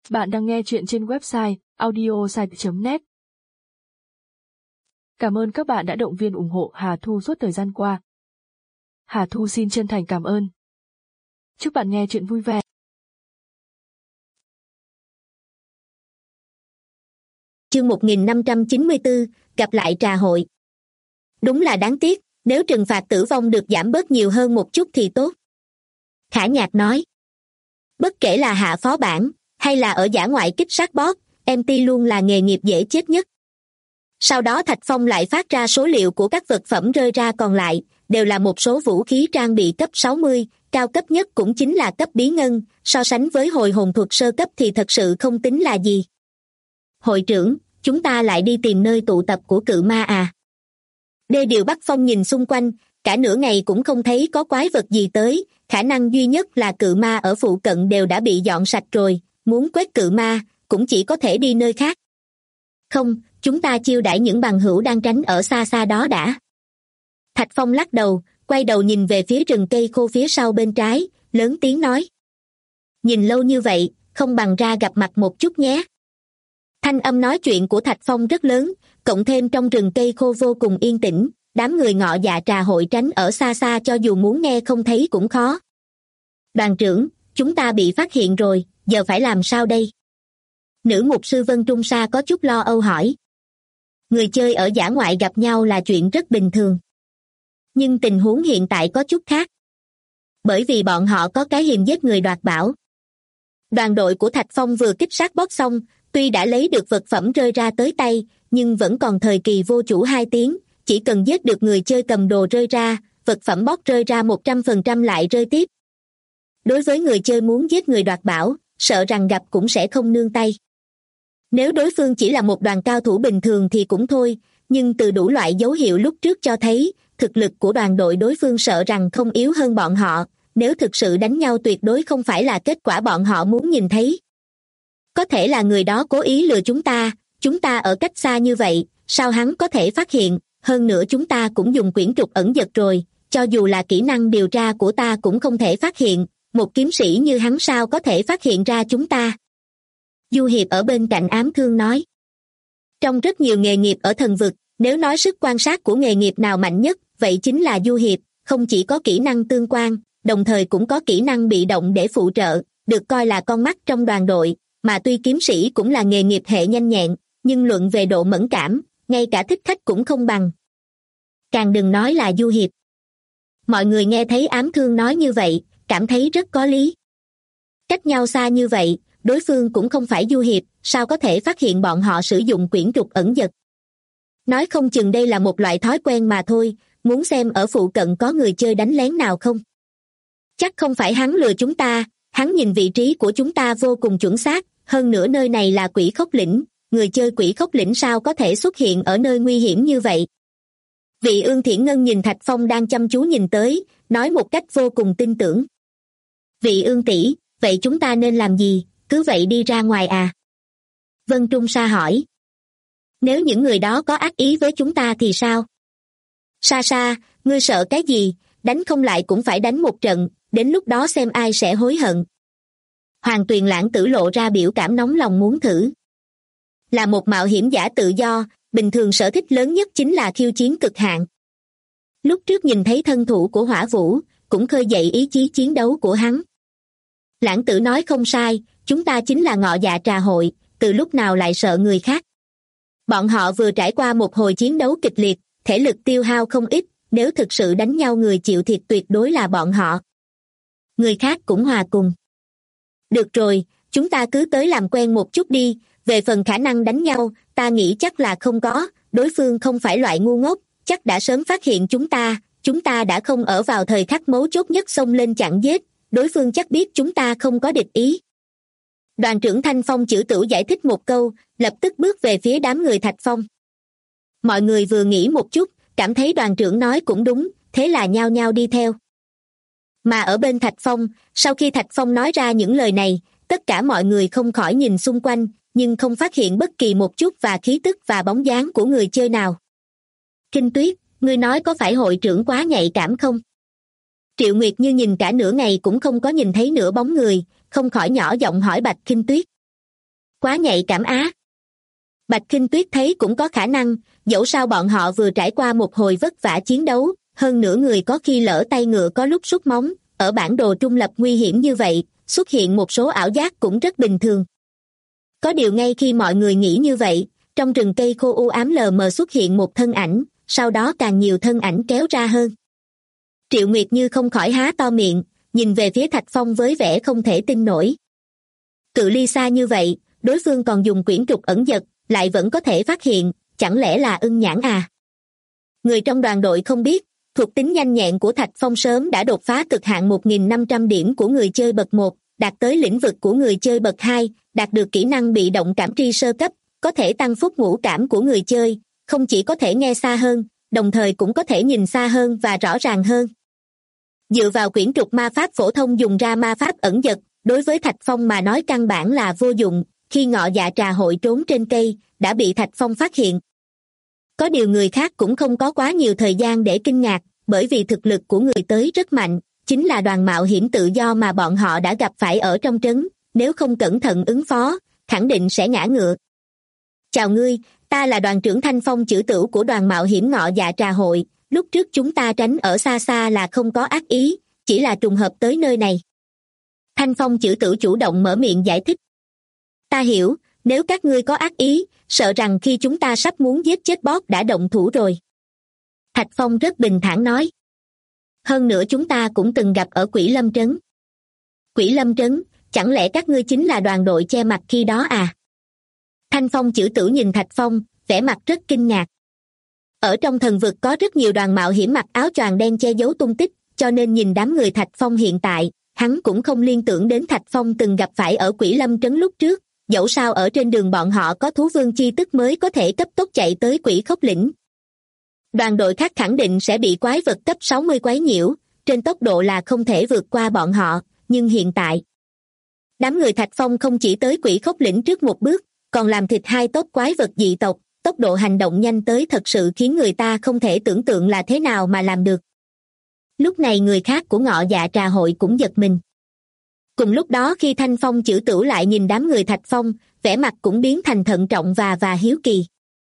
Bạn đang nghe chuyện trên website audiosite.net. Cảm ơn các bạn đã động viên ủng hộ Hà Thu suốt thời gian qua. Hà Thu xin chân thành cảm ơn. Chúc bạn nghe chuyện vui vẻ. Chương 1594, gặp lại trà hội. Đúng là đáng tiếc, nếu trừng phạt tử vong được giảm bớt nhiều hơn một chút thì tốt. Khả Nhạc nói. Bất kể là hạ phó bản, hay là ở dã ngoại kích sát boss, MT luôn là nghề nghiệp dễ chết nhất. Sau đó Thạch Phong lại phát ra số liệu của các vật phẩm rơi ra còn lại, đều là một số vũ khí trang bị cấp 60, cao cấp nhất cũng chính là cấp bí ngân, so sánh với hồi hồn thuật sơ cấp thì thật sự không tính là gì. Hội trưởng, chúng ta lại đi tìm nơi tụ tập của cự ma à? Đê Điều Bắc Phong nhìn xung quanh, cả nửa ngày cũng không thấy có quái vật gì tới, khả năng duy nhất là cự ma ở phụ cận đều đã bị dọn sạch rồi, muốn quét cự ma, cũng chỉ có thể đi nơi khác. Không, chúng ta chiêu đãi những bằng hữu đang tránh ở xa xa đó đã. Thạch Phong lắc đầu, quay đầu nhìn về phía rừng cây khô phía sau bên trái, lớn tiếng nói. Nhìn lâu như vậy, không bằng ra gặp mặt một chút nhé. Thanh âm nói chuyện của Thạch Phong rất lớn, cộng thêm trong rừng cây khô vô cùng yên tĩnh, đám người Ngọ Dạ Trà hội tránh ở xa xa cho dù muốn nghe không thấy cũng khó. Đoàn trưởng, chúng ta bị phát hiện rồi, giờ phải làm sao đây? Nữ mục sư Vân Trung Sa có chút lo âu hỏi. Người chơi ở dã ngoại gặp nhau là chuyện rất bình thường. Nhưng tình huống hiện tại có chút khác. Bởi vì bọn họ có cái hiềm giết người đoạt bảo. Đoàn đội của Thạch Phong vừa kích sát boss xong, tuy đã lấy được vật phẩm rơi ra tới tay, nhưng vẫn còn thời kỳ vô chủ 2 tiếng, chỉ cần giết được người chơi cầm đồ rơi ra, vật phẩm boss rơi ra 100% lại rơi tiếp. Đối với người chơi muốn giết người đoạt bảo, sợ rằng gặp cũng sẽ không nương tay. Nếu đối phương chỉ là một đoàn cao thủ bình thường thì cũng thôi, nhưng từ đủ loại dấu hiệu lúc trước cho thấy, thực lực của đoàn đội đối phương sợ rằng không yếu hơn bọn họ, nếu thực sự đánh nhau tuyệt đối không phải là kết quả bọn họ muốn nhìn thấy. Có thể là người đó cố ý lừa chúng ta ở cách xa như vậy, sao hắn có thể phát hiện, hơn nữa chúng ta cũng dùng quyển trục ẩn dật rồi, cho dù là kỹ năng điều tra của ta cũng không thể phát hiện, một kiếm sĩ như hắn sao có thể phát hiện ra chúng ta. Du Hiệp ở bên cạnh ám thương nói. Trong rất nhiều nghề nghiệp ở thần vực, nếu nói sức quan sát của nghề nghiệp nào mạnh nhất, vậy chính là Du Hiệp, không chỉ có kỹ năng tương quan, đồng thời cũng có kỹ năng bị động để phụ trợ, được coi là con mắt trong đoàn đội, mà tuy kiếm sĩ cũng là nghề nghiệp hệ nhanh nhẹn, nhưng luận về độ mẫn cảm, ngay cả thích khách cũng không bằng. Càng đừng nói là Du Hiệp. Mọi người nghe thấy ám thương nói như vậy, cảm thấy rất có lý. Cách nhau xa như vậy, đối phương cũng không phải Du Hiệp, sao có thể phát hiện bọn họ sử dụng quyển trục ẩn dật. Nói không chừng đây là một loại thói quen mà thôi, muốn xem ở phụ cận có người chơi đánh lén nào không. Chắc không phải hắn lừa chúng ta, hắn nhìn vị trí của chúng ta vô cùng chuẩn xác, hơn nữa nơi này là Quỷ Khốc Lĩnh, người chơi Quỷ Khốc Lĩnh sao có thể xuất hiện ở nơi nguy hiểm như vậy. Vị Ương Thiển Ngân nhìn Thạch Phong đang chăm chú nhìn tới, nói một cách vô cùng tin tưởng. Vị Ương tỷ, vậy chúng ta nên làm gì, cứ vậy đi ra ngoài à? Vân Trung Sa hỏi. Nếu những người đó có ác ý với chúng ta thì sao? Sa Sa, ngươi sợ cái gì, đánh không lại cũng phải đánh một trận, đến lúc đó xem ai sẽ hối hận. Hoàng Tuyền Lãng Tử lộ ra biểu cảm nóng lòng muốn thử. Là một mạo hiểm giả tự do, bình thường sở thích lớn nhất chính là khiêu chiến cực hạn. Lúc trước nhìn thấy thân thủ của Hỏa Vũ, cũng khơi dậy ý chí chiến đấu của hắn. Lãng Tử nói không sai, chúng ta chính là Ngọ Dạ Trà hội, từ lúc nào lại sợ người khác. Bọn họ vừa trải qua một hồi chiến đấu kịch liệt, thể lực tiêu hao không ít, nếu thực sự đánh nhau người chịu thiệt tuyệt đối là bọn họ. Người khác cũng hòa cùng. Được rồi, chúng ta cứ tới làm quen một chút đi, về phần khả năng đánh nhau, ta nghĩ chắc là không có, đối phương không phải loại ngu ngốc, chắc đã sớm phát hiện chúng ta đã không ở vào thời khắc mấu chốt nhất xông lên chặn giết, đối phương chắc biết chúng ta không có địch ý. Đoàn trưởng Thanh Phong chữ tửu giải thích một câu, lập tức bước về phía đám người Thạch Phong. Mọi người vừa nghĩ một chút, cảm thấy đoàn trưởng nói cũng đúng, thế là nhao nhao đi theo. Mà ở bên Thạch Phong, sau khi Thạch Phong nói ra những lời này, tất cả mọi người không khỏi nhìn xung quanh, nhưng không phát hiện bất kỳ một chút và khí tức và bóng dáng của người chơi nào. Kinh Tuyết, ngươi nói có phải hội trưởng quá nhạy cảm không? Triệu Nguyệt Như nhìn cả nửa ngày cũng không có nhìn thấy nửa bóng người, không khỏi nhỏ giọng hỏi Bạch Kinh Tuyết. Quá nhạy cảm á. Bạch Kinh Tuyết thấy cũng có khả năng, dẫu sao bọn họ vừa trải qua một hồi vất vả chiến đấu, hơn nữa người có khi lỡ tay ngựa có lúc sút móng, ở bản đồ trung lập nguy hiểm như vậy, xuất hiện một số ảo giác cũng rất bình thường. Có điều ngay khi mọi người nghĩ như vậy, trong rừng cây khô u ám lờ mờ xuất hiện một thân ảnh, sau đó càng nhiều thân ảnh kéo ra hơn. Triệu Nguyệt Như không khỏi há to miệng, nhìn về phía Thạch Phong với vẻ không thể tin nổi. Cự ly xa như vậy, đối phương còn dùng quyển trục ẩn dật, lại vẫn có thể phát hiện, chẳng lẽ là ưng nhãn à? Người trong đoàn đội không biết, thuộc tính nhanh nhẹn của Thạch Phong sớm đã đột phá cực hạn 1.500 điểm của người chơi bậc 1, đạt tới lĩnh vực của người chơi bậc 2, đạt được kỹ năng bị động cảm tri sơ cấp, có thể tăng phúc ngũ cảm của người chơi, không chỉ có thể nghe xa hơn, đồng thời cũng có thể nhìn xa hơn và rõ ràng hơn. Dựa vào quyển trục ma pháp phổ thông dùng ra ma pháp ẩn dật, đối với Thạch Phong mà nói căn bản là vô dụng, khi Ngọ Dạ Trà Hội trốn trên cây, đã bị Thạch Phong phát hiện. Có điều người khác cũng không có quá nhiều thời gian để kinh ngạc, bởi vì thực lực của người tới rất mạnh, chính là đoàn mạo hiểm tự do mà bọn họ đã gặp phải ở trong trấn, nếu không cẩn thận ứng phó, khẳng định sẽ ngã ngựa. Chào ngươi, ta là đoàn trưởng Thanh Phong chữ tửu của đoàn mạo hiểm Ngọ Dạ Trà Hội, lúc trước chúng ta tránh ở xa xa là không có ác ý, chỉ là trùng hợp tới nơi này. Thanh Phong chữ tửu chủ động mở miệng giải thích. Ta hiểu, nếu các ngươi có ác ý, sợ rằng khi chúng ta sắp muốn giết chết boss đã động thủ rồi. Thạch Phong rất bình thản nói. Hơn nữa chúng ta cũng từng gặp ở Quỷ Lâm Trấn. Quỷ Lâm Trấn, chẳng lẽ các ngươi chính là đoàn đội che mặt khi đó à? Thanh Phong chữ tửu nhìn Thạch Phong, vẻ mặt rất kinh ngạc. Ở trong thần vực có rất nhiều đoàn mạo hiểm mặc áo choàng đen che giấu tung tích, cho nên nhìn đám người Thạch Phong hiện tại, hắn cũng không liên tưởng đến Thạch Phong từng gặp phải ở Quỷ Lâm Trấn lúc trước, dẫu sao ở trên đường bọn họ có thú vương chi tức mới có thể cấp tốc chạy tới Quỷ Khốc Lĩnh. Đoàn đội khác khẳng định sẽ bị quái vật cấp 60 quấy nhiễu, trên tốc độ là không thể vượt qua bọn họ, nhưng hiện tại, đám người Thạch Phong không chỉ tới Quỷ Khốc Lĩnh trước một bước, còn làm thịt 2 tốp quái vật dị tộc, tốc độ hành động nhanh tới thật sự khiến người ta không thể tưởng tượng là thế nào mà làm được. Lúc này người khác của Ngọ Dạ Trà Hội cũng giật mình. Cùng lúc đó khi Thanh Phong chữ tửu lại nhìn đám người Thạch Phong, vẻ mặt cũng biến thành thận trọng và hiếu kỳ.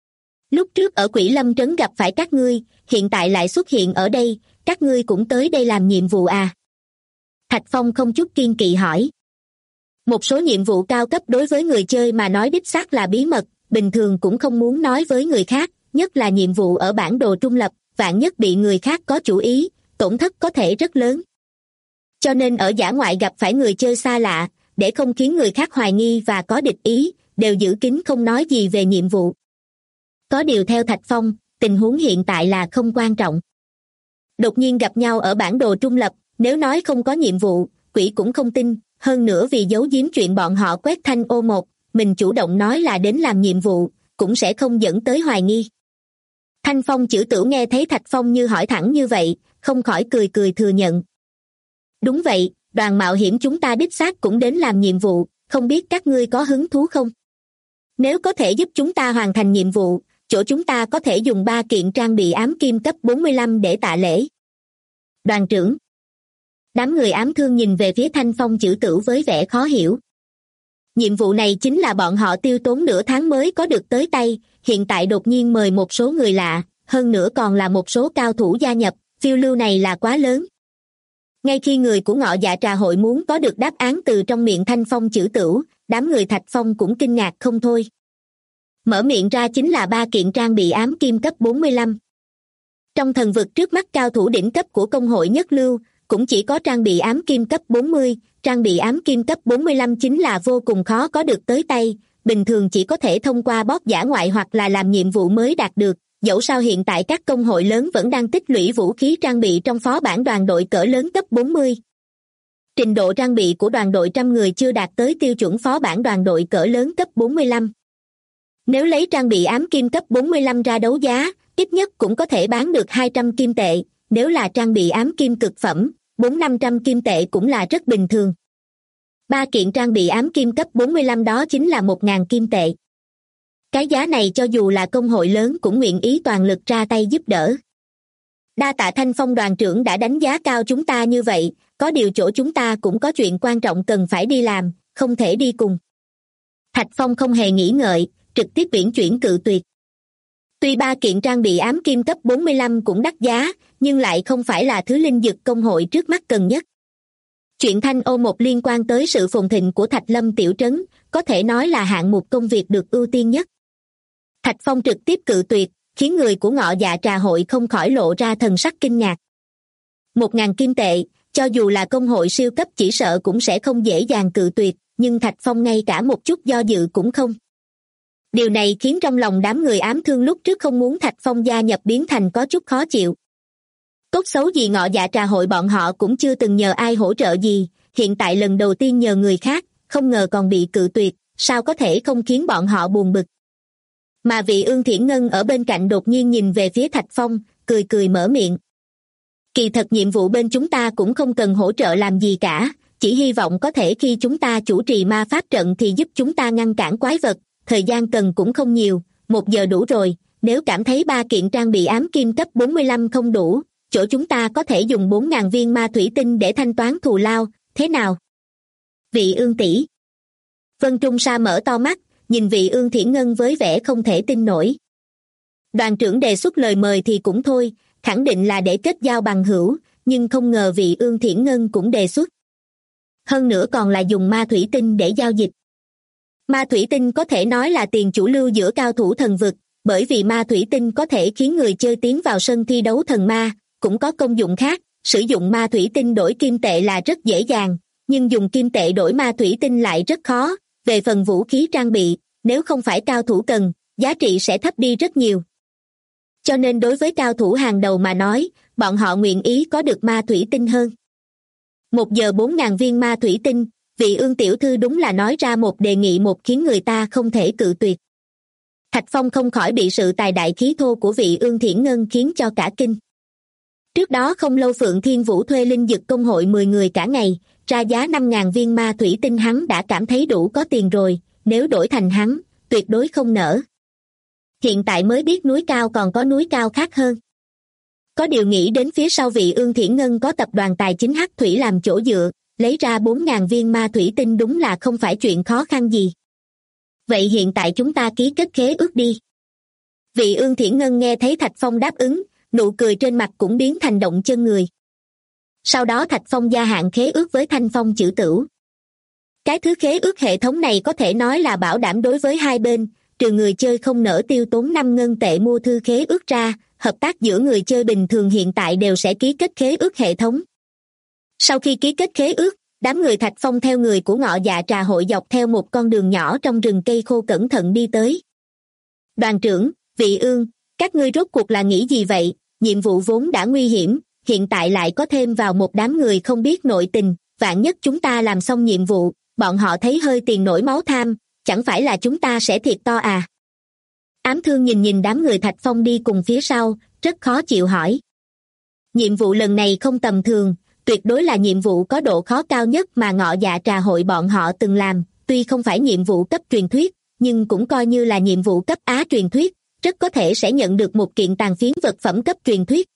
Lúc trước ở Quỷ Lâm Trấn gặp phải các ngươi, hiện tại lại xuất hiện ở đây, các ngươi cũng tới đây làm nhiệm vụ à? Thạch Phong không chút kiên kỵ hỏi. Một số nhiệm vụ cao cấp đối với người chơi mà nói đích xác là bí mật, bình thường cũng không muốn nói với người khác, nhất là nhiệm vụ ở bản đồ trung lập, vạn nhất bị người khác có chủ ý, tổn thất có thể rất lớn. Cho nên ở dã ngoại gặp phải người chơi xa lạ, để không khiến người khác hoài nghi và có địch ý, đều giữ kín không nói gì về nhiệm vụ. Có điều theo Thạch Phong, tình huống hiện tại là không quan trọng. Đột nhiên gặp nhau ở bản đồ trung lập, nếu nói không có nhiệm vụ, quỷ cũng không tin, hơn nữa vì giấu giếm chuyện bọn họ quét thanh ô1, mình chủ động nói là đến làm nhiệm vụ, cũng sẽ không dẫn tới hoài nghi. Thanh Phong chữ tửu nghe thấy Thạch Phong như hỏi thẳng như vậy, không khỏi cười cười thừa nhận. Đúng vậy, đoàn mạo hiểm chúng ta đích xác cũng đến làm nhiệm vụ, không biết các ngươi có hứng thú không? Nếu có thể giúp chúng ta hoàn thành nhiệm vụ, chỗ chúng ta có thể dùng 3 kiện trang bị ám kim cấp 45 để tạ lễ. Đoàn trưởng. Đám người ám thương nhìn về phía Thanh Phong chữ tửu với vẻ khó hiểu. Nhiệm vụ này chính là bọn họ tiêu tốn nửa tháng mới có được tới tay, hiện tại đột nhiên mời một số người lạ, hơn nữa còn là một số cao thủ gia nhập, phiêu lưu này là quá lớn. Ngay khi người của Ngọ Dạ Trà Hội muốn có được đáp án từ trong miệng Thanh Phong chữ tửu, đám người Thạch Phong cũng kinh ngạc không thôi. Mở miệng ra chính là 3 kiện trang bị ám kim cấp 45. Trong thần vực trước mắt cao thủ đỉnh cấp của công hội nhất lưu, cũng chỉ có trang bị ám kim cấp 40, trang bị ám kim cấp 45 chính là vô cùng khó có được tới tay, bình thường chỉ có thể thông qua boss dã ngoại hoặc là làm nhiệm vụ mới đạt được, dẫu sao hiện tại các công hội lớn vẫn đang tích lũy vũ khí trang bị trong phó bản đoàn đội cỡ lớn cấp 40. Trình độ trang bị của đoàn đội trăm người chưa đạt tới tiêu chuẩn phó bản đoàn đội cỡ lớn cấp 45. Nếu lấy trang bị ám kim cấp 45 ra đấu giá, ít nhất cũng có thể bán được 200 kim tệ, nếu là trang bị ám kim cực phẩm, 400-500 kim tệ cũng là rất bình thường. 3 kiện trang bị ám kim cấp 45 đó chính là 1.000 kim tệ. Cái giá này cho dù là công hội lớn cũng nguyện ý toàn lực ra tay giúp đỡ. Đa tạ Thanh Phong đoàn trưởng đã đánh giá cao chúng ta như vậy, có điều chỗ chúng ta cũng có chuyện quan trọng cần phải đi làm, không thể đi cùng. Thạch Phong không hề nghĩ ngợi, trực tiếp uyển chuyển cự tuyệt. Tuy 3 kiện trang bị ám kim cấp 45 cũng đắt giá, nhưng lại không phải là thứ linh dực công hội trước mắt cần nhất. Chuyện Thanh Ô một liên quan tới sự phồn thịnh của Thạch Lâm tiểu trấn, có thể nói là hạng mục công việc được ưu tiên nhất. Thạch Phong trực tiếp cự tuyệt, khiến người của Ngọ Dạ Trà hội không khỏi lộ ra thần sắc kinh ngạc. 1.000 kim tệ, cho dù là công hội siêu cấp chỉ sợ cũng sẽ không dễ dàng cự tuyệt, nhưng Thạch Phong ngay cả một chút do dự cũng không. Điều này khiến trong lòng đám người ám thương lúc trước không muốn Thạch Phong gia nhập biến thành có chút khó chịu. Tốt xấu gì Ngọ Dạ Trà hội bọn họ cũng chưa từng nhờ ai hỗ trợ gì, hiện tại lần đầu tiên nhờ người khác, không ngờ còn bị cự tuyệt, sao có thể không khiến bọn họ buồn bực. Mà vị Ương Thiển Ngân ở bên cạnh đột nhiên nhìn về phía Thạch Phong, cười cười mở miệng. Kỳ thật nhiệm vụ bên chúng ta cũng không cần hỗ trợ làm gì cả, chỉ hy vọng có thể khi chúng ta chủ trì ma pháp trận thì giúp chúng ta ngăn cản quái vật, thời gian cần cũng không nhiều, 1 giờ đủ rồi, nếu cảm thấy 3 kiện trang bị ám kim cấp 45 không đủ, chỗ chúng ta có thể dùng 4.000 viên ma thủy tinh để thanh toán thù lao, thế nào? Vị Ương tỷ. Vân Trung Sa mở to mắt, nhìn vị Ương Thiển Ngân với vẻ không thể tin nổi. Đoàn trưởng đề xuất lời mời thì cũng thôi, khẳng định là để kết giao bằng hữu, nhưng không ngờ vị Ương Thiển Ngân cũng đề xuất. Hơn nữa còn là dùng ma thủy tinh để giao dịch. Ma thủy tinh có thể nói là tiền chủ lưu giữa cao thủ thần vực, bởi vì ma thủy tinh có thể khiến người chơi tiến vào sân thi đấu thần ma, cũng có công dụng khác, sử dụng ma thủy tinh đổi kim tệ là rất dễ dàng, nhưng dùng kim tệ đổi ma thủy tinh lại rất khó, về phần vũ khí trang bị, nếu không phải cao thủ cần, giá trị sẽ thấp đi rất nhiều. Cho nên đối với cao thủ hàng đầu mà nói, bọn họ nguyện ý có được ma thủy tinh hơn. 1 giờ 4.000 viên ma thủy tinh, vị Ương tiểu thư đúng là nói ra một đề nghị một khiến người ta không thể cự tuyệt. Thạch Phong không khỏi bị sự tài đại khí thô của vị Ương Thiển Ngân khiến cho cả kinh. Trước đó không lâu Phượng Thiên Vũ thuê linh dực công hội 10 người cả ngày, ra giá 5.000 viên ma thủy tinh hắn đã cảm thấy đủ có tiền rồi, nếu đổi thành hắn, tuyệt đối không nỡ. Hiện tại mới biết núi cao còn có núi cao khác hơn. Có điều nghĩ đến phía sau vị Ương Thiển Ngân có tập đoàn tài chính Hắc Thủy làm chỗ dựa, lấy ra 4.000 viên ma thủy tinh đúng là không phải chuyện khó khăn gì. Vậy hiện tại chúng ta ký kết khế ước đi. Vị Ương Thiển Ngân nghe thấy Thạch Phong đáp ứng, nụ cười trên mặt cũng biến thành động chân người. Sau đó Thạch Phong gia hạn khế ước với Thanh Phong Chữ Tửu. Cái thứ khế ước hệ thống này có thể nói là bảo đảm đối với hai bên, trừ người chơi không nỡ tiêu tốn 5 ngân tệ mua thư khế ước ra, hợp tác giữa người chơi bình thường hiện tại đều sẽ ký kết khế ước hệ thống. Sau khi ký kết khế ước, đám người Thạch Phong theo người của Ngọ Dạ Trà hội dọc theo một con đường nhỏ trong rừng cây khô cẩn thận đi tới. Đoàn trưởng, vị Ương, các ngươi rốt cuộc là nghĩ gì vậy? Nhiệm vụ vốn đã nguy hiểm, hiện tại lại có thêm vào một đám người không biết nội tình, vạn nhất chúng ta làm xong nhiệm vụ, bọn họ thấy hơi tiền nổi máu tham, chẳng phải là chúng ta sẽ thiệt to à? Ám Thương nhìn đám người Thạch Phong đi cùng phía sau, rất khó chịu hỏi. Nhiệm vụ lần này không tầm thường, tuyệt đối là nhiệm vụ có độ khó cao nhất mà Ngọ Dạ Trà hội bọn họ từng làm, tuy không phải nhiệm vụ cấp truyền thuyết, nhưng cũng coi như là nhiệm vụ cấp Á truyền thuyết, rất có thể sẽ nhận được một kiện tàn phiến vật phẩm cấp truyền thuyết.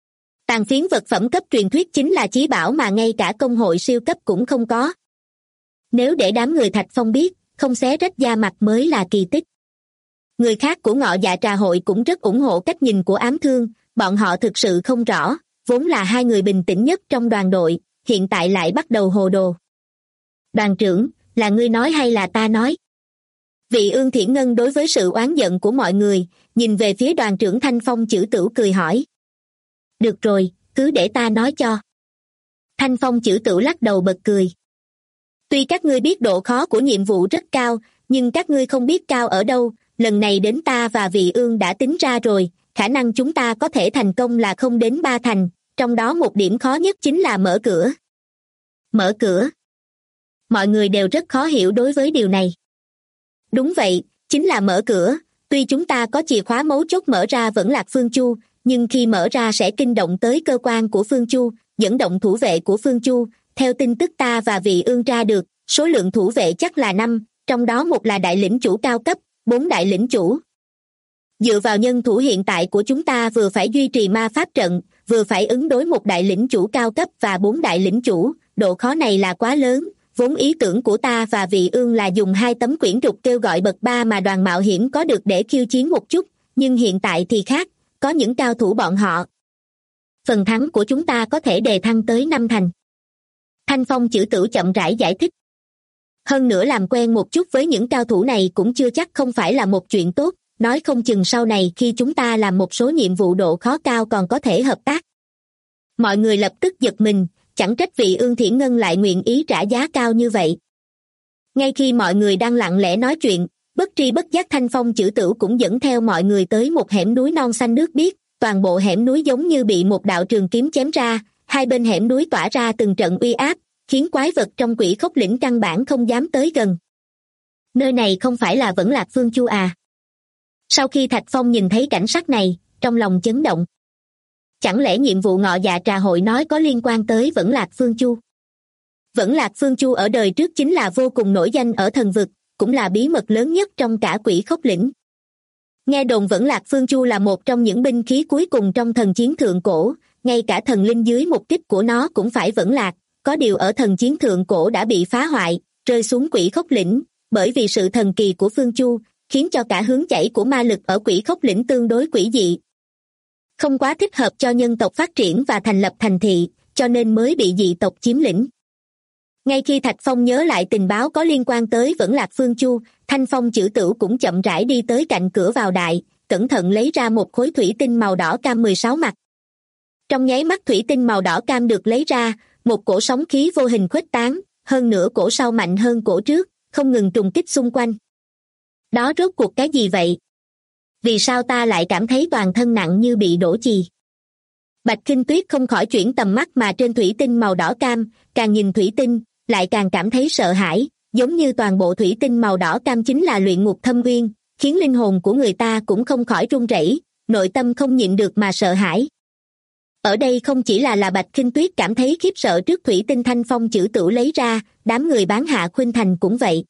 Tàn phiến vật phẩm cấp truyền thuyết chính là chí bảo mà ngay cả công hội siêu cấp cũng không có. Nếu để đám người Thạch Phong biết, không xé rách da mặt mới là kỳ tích. Người khác của Ngọ Dạ Trà hội cũng rất ủng hộ cách nhìn của Ám Thương, bọn họ thực sự không rõ, vốn là hai người bình tĩnh nhất trong đoàn đội, hiện tại lại bắt đầu hồ đồ. Đoàn trưởng, là ngươi nói hay là ta nói? Vị Ương Thiển Ngân đối với sự oán giận của mọi người, nhìn về phía đoàn trưởng Thanh Phong Chữ Tửu cười hỏi. Được rồi, cứ để ta nói cho. Thanh Phong Chữ Tửu lắc đầu bật cười. Tuy các ngươi biết độ khó của nhiệm vụ rất cao, nhưng các ngươi không biết cao ở đâu, lần này đến ta và vị Ương đã tính ra rồi, khả năng chúng ta có thể thành công là không đến 3 thành, trong đó một điểm khó nhất chính là mở cửa. Mở cửa. Mọi người đều rất khó hiểu đối với điều này. Đúng vậy, chính là mở cửa, tuy chúng ta có chìa khóa mấu chốt mở ra vẫn là Phương Chu, nhưng khi mở ra sẽ kinh động tới cơ quan của Phương Chu, dẫn động thủ vệ của Phương Chu, theo tin tức ta và vị Ương tra được, số lượng thủ vệ chắc là 5, trong đó một là đại lĩnh chủ cao cấp, 4 đại lĩnh chủ. Dựa vào nhân thủ hiện tại của chúng ta vừa phải duy trì ma pháp trận, vừa phải ứng đối một đại lĩnh chủ cao cấp và 4 đại lĩnh chủ, độ khó này là quá lớn, vốn ý tưởng của ta và Vị Ương là dùng 2 tấm quyển trục kêu gọi bậc 3 mà đoàn mạo hiểm có được để khiêu chiến một chút, nhưng hiện tại thì khác, có những cao thủ bọn họ. Phần thắng của chúng ta có thể đề thăng tới 5 thành. Thanh Phong chữ tử chậm rãi giải thích. Hơn nữa làm quen một chút với những cao thủ này cũng chưa chắc không phải là một chuyện tốt, nói không chừng sau này khi chúng ta làm một số nhiệm vụ độ khó cao còn có thể hợp tác. Mọi người lập tức giật mình, chẳng trách Vị Ương Thiển Ngân lại nguyện ý trả giá cao như vậy. Ngay khi mọi người đang lặng lẽ nói chuyện, bất tri bất giác Thanh Phong chữ tử cũng dẫn theo mọi người tới một hẻm núi non xanh nước biếc, toàn bộ hẻm núi giống như bị một đạo trường kiếm chém ra, hai bên hẻm núi tỏa ra từng trận uy áp, khiến quái vật trong Quỷ Khốc Lĩnh căn bản không dám tới gần. Nơi này không phải là Vẫn Lạc Phương Chu à? Sau khi Thạch Phong nhìn thấy cảnh sắc này, trong lòng chấn động. Chẳng lẽ nhiệm vụ Ngọ Dạ Trà Hội nói có liên quan tới Vẫn Lạc Phương Chu? Vẫn Lạc Phương Chu ở đời trước chính là vô cùng nổi danh ở thần vực, cũng là bí mật lớn nhất trong cả Quỷ Khốc Lĩnh. Nghe đồn Vẫn Lạc Phương Chu là một trong những binh khí cuối cùng trong thần chiến thượng cổ, ngay cả thần linh dưới một kích của nó cũng phải vẫn lạc, có điều ở thần chiến thượng cổ đã bị phá hoại, rơi xuống Quỷ Khốc Lĩnh, bởi vì sự thần kỳ của Phương Chu, khiến cho cả hướng chảy của ma lực ở Quỷ Khốc Lĩnh tương đối quỷ dị. Không quá thích hợp cho nhân tộc phát triển và thành lập thành thị, cho nên mới bị dị tộc chiếm lĩnh. Ngay khi Thạch Phong nhớ lại tình báo có liên quan tới Vẫn Lạc Phương Chu, Thanh Phong chữ tử cũng chậm rãi đi tới cạnh cửa vào đại, cẩn thận lấy ra một khối thủy tinh màu đỏ cam 16 mặt. Trong nháy mắt thủy tinh màu đỏ cam được lấy ra, một cổ sóng khí vô hình khuếch tán, hơn nữa cổ sau mạnh hơn cổ trước, không ngừng trùng kích xung quanh. Đó rốt cuộc cái gì vậy? Vì sao ta lại cảm thấy toàn thân nặng như bị đổ chì? Bạch Kinh Tuyết không khỏi chuyển tầm mắt mà trên thủy tinh màu đỏ cam, càng nhìn thủy tinh, lại càng cảm thấy sợ hãi, giống như toàn bộ thủy tinh màu đỏ cam chính là luyện ngục thâm uyên, khiến linh hồn của người ta cũng không khỏi run rẩy, nội tâm không nhịn được mà sợ hãi. Ở đây không chỉ là Bạch Kinh Tuyết cảm thấy khiếp sợ trước thủy tinh Thanh Phong chữ tử lấy ra, đám người bán Hạ Khuynh Thành cũng vậy.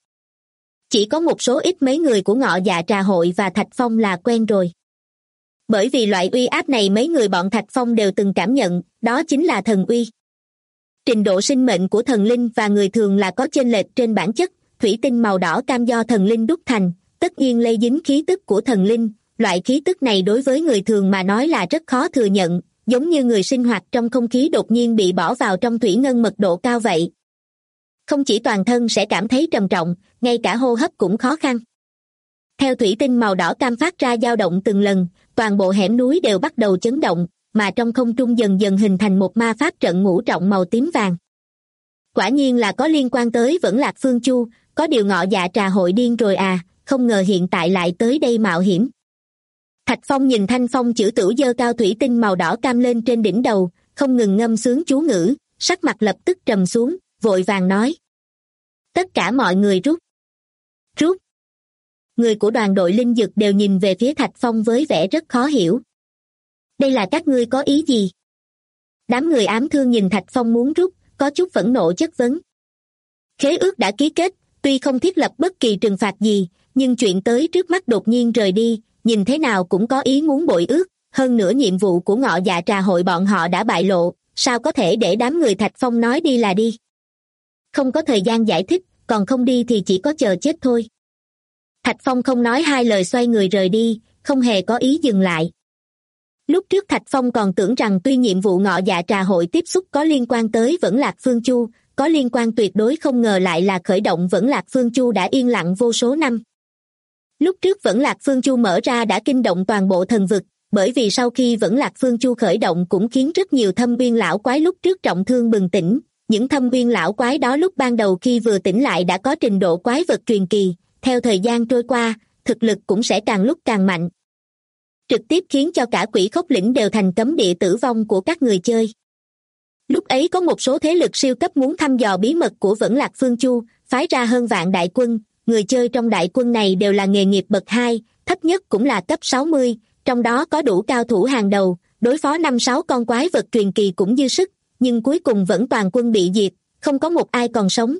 Chỉ có một số ít mấy người của Ngọ Dạ Trà Hội và Thạch Phong là quen rồi. Bởi vì loại uy áp này mấy người bọn Thạch Phong đều từng cảm nhận, đó chính là thần uy. Trình độ sinh mệnh của thần linh và người thường là có chênh lệch trên bản chất, thủy tinh màu đỏ cam do thần linh đúc thành, tất nhiên lây dính khí tức của thần linh, loại khí tức này đối với người thường mà nói là rất khó thừa nhận, giống như người sinh hoạt trong không khí đột nhiên bị bỏ vào trong thủy ngân mật độ cao vậy. Không chỉ toàn thân sẽ cảm thấy trầm trọng, ngay cả hô hấp cũng khó khăn. Theo thủy tinh màu đỏ cam phát ra dao động từng lần, toàn bộ hẻm núi đều bắt đầu chấn động, mà trong không trung dần dần hình thành một ma pháp trận ngũ trọng màu tím vàng. Quả nhiên là có liên quan tới Vẫn Lạc Phương Chu, có điều Ngọ Dạ Trà Hội điên rồi à, không ngờ hiện tại lại tới đây mạo hiểm. Thạch Phong nhìn Thanh Phong chữ tử giơ cao thủy tinh màu đỏ cam lên trên đỉnh đầu, không ngừng ngâm sướng chú ngữ, sắc mặt lập tức trầm xuống, vội vàng nói. Tất cả mọi người rút. Rút. Người của đoàn đội linh dực đều nhìn về phía Thạch Phong với vẻ rất khó hiểu. Đây là các ngươi có ý gì? Đám người ám thương nhìn Thạch Phong muốn rút, có chút phẫn nộ chất vấn. Khế ước đã ký kết, tuy không thiết lập bất kỳ trừng phạt gì, nhưng chuyện tới trước mắt đột nhiên rời đi, nhìn thế nào cũng có ý muốn bội ước, hơn nữa nhiệm vụ của Ngọ Dạ Trà Hội bọn họ đã bại lộ, sao có thể để đám người Thạch Phong nói đi là đi? Không có thời gian giải thích, còn không đi thì chỉ có chờ chết thôi. Thạch Phong không nói hai lời xoay người rời đi, không hề có ý dừng lại. Lúc trước Thạch Phong còn tưởng rằng tuy nhiệm vụ Ngọ Dạ Trà Hội tiếp xúc có liên quan tới Vẫn Lạc Phương Chu, có liên quan tuyệt đối không ngờ lại là khởi động Vẫn Lạc Phương Chu đã yên lặng vô số năm. Lúc trước Vẫn Lạc Phương Chu mở ra đã kinh động toàn bộ thần vực, bởi vì sau khi Vẫn Lạc Phương Chu khởi động cũng khiến rất nhiều thâm uyên lão quái lúc trước trọng thương bừng tỉnh. Những thâm uyên lão quái đó lúc ban đầu khi vừa tỉnh lại đã có trình độ quái vật truyền kỳ, theo thời gian trôi qua, thực lực cũng sẽ càng lúc càng mạnh. Trực tiếp khiến cho cả Quỷ Khốc Lĩnh đều thành cấm địa tử vong của các người chơi. Lúc ấy có một số thế lực siêu cấp muốn thăm dò bí mật của Vẫn Lạc Phương Chu, phái ra hơn vạn đại quân, người chơi trong đại quân này đều là nghề nghiệp bậc 2, thấp nhất cũng là cấp 60, trong đó có đủ cao thủ hàng đầu, đối phó 5-6 con quái vật truyền kỳ cũng dư sức, nhưng cuối cùng vẫn toàn quân bị diệt, không có một ai còn sống.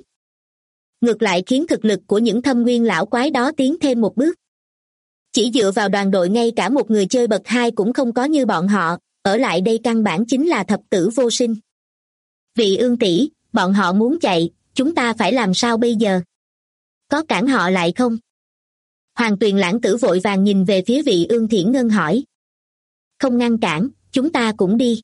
Ngược lại khiến thực lực của những thâm nguyên lão quái đó tiến thêm một bước. Chỉ dựa vào đoàn đội ngay cả một người chơi bậc 2 cũng không có như bọn họ, ở lại đây căn bản chính là thập tử vô sinh. Vị Ương tỷ, bọn họ muốn chạy, chúng ta phải làm sao bây giờ? Có cản họ lại không? Hoàng Tuyền Lãng Tử vội vàng nhìn về phía Vị Ương Thiển Ngân hỏi. Không ngăn cản, chúng ta cũng đi.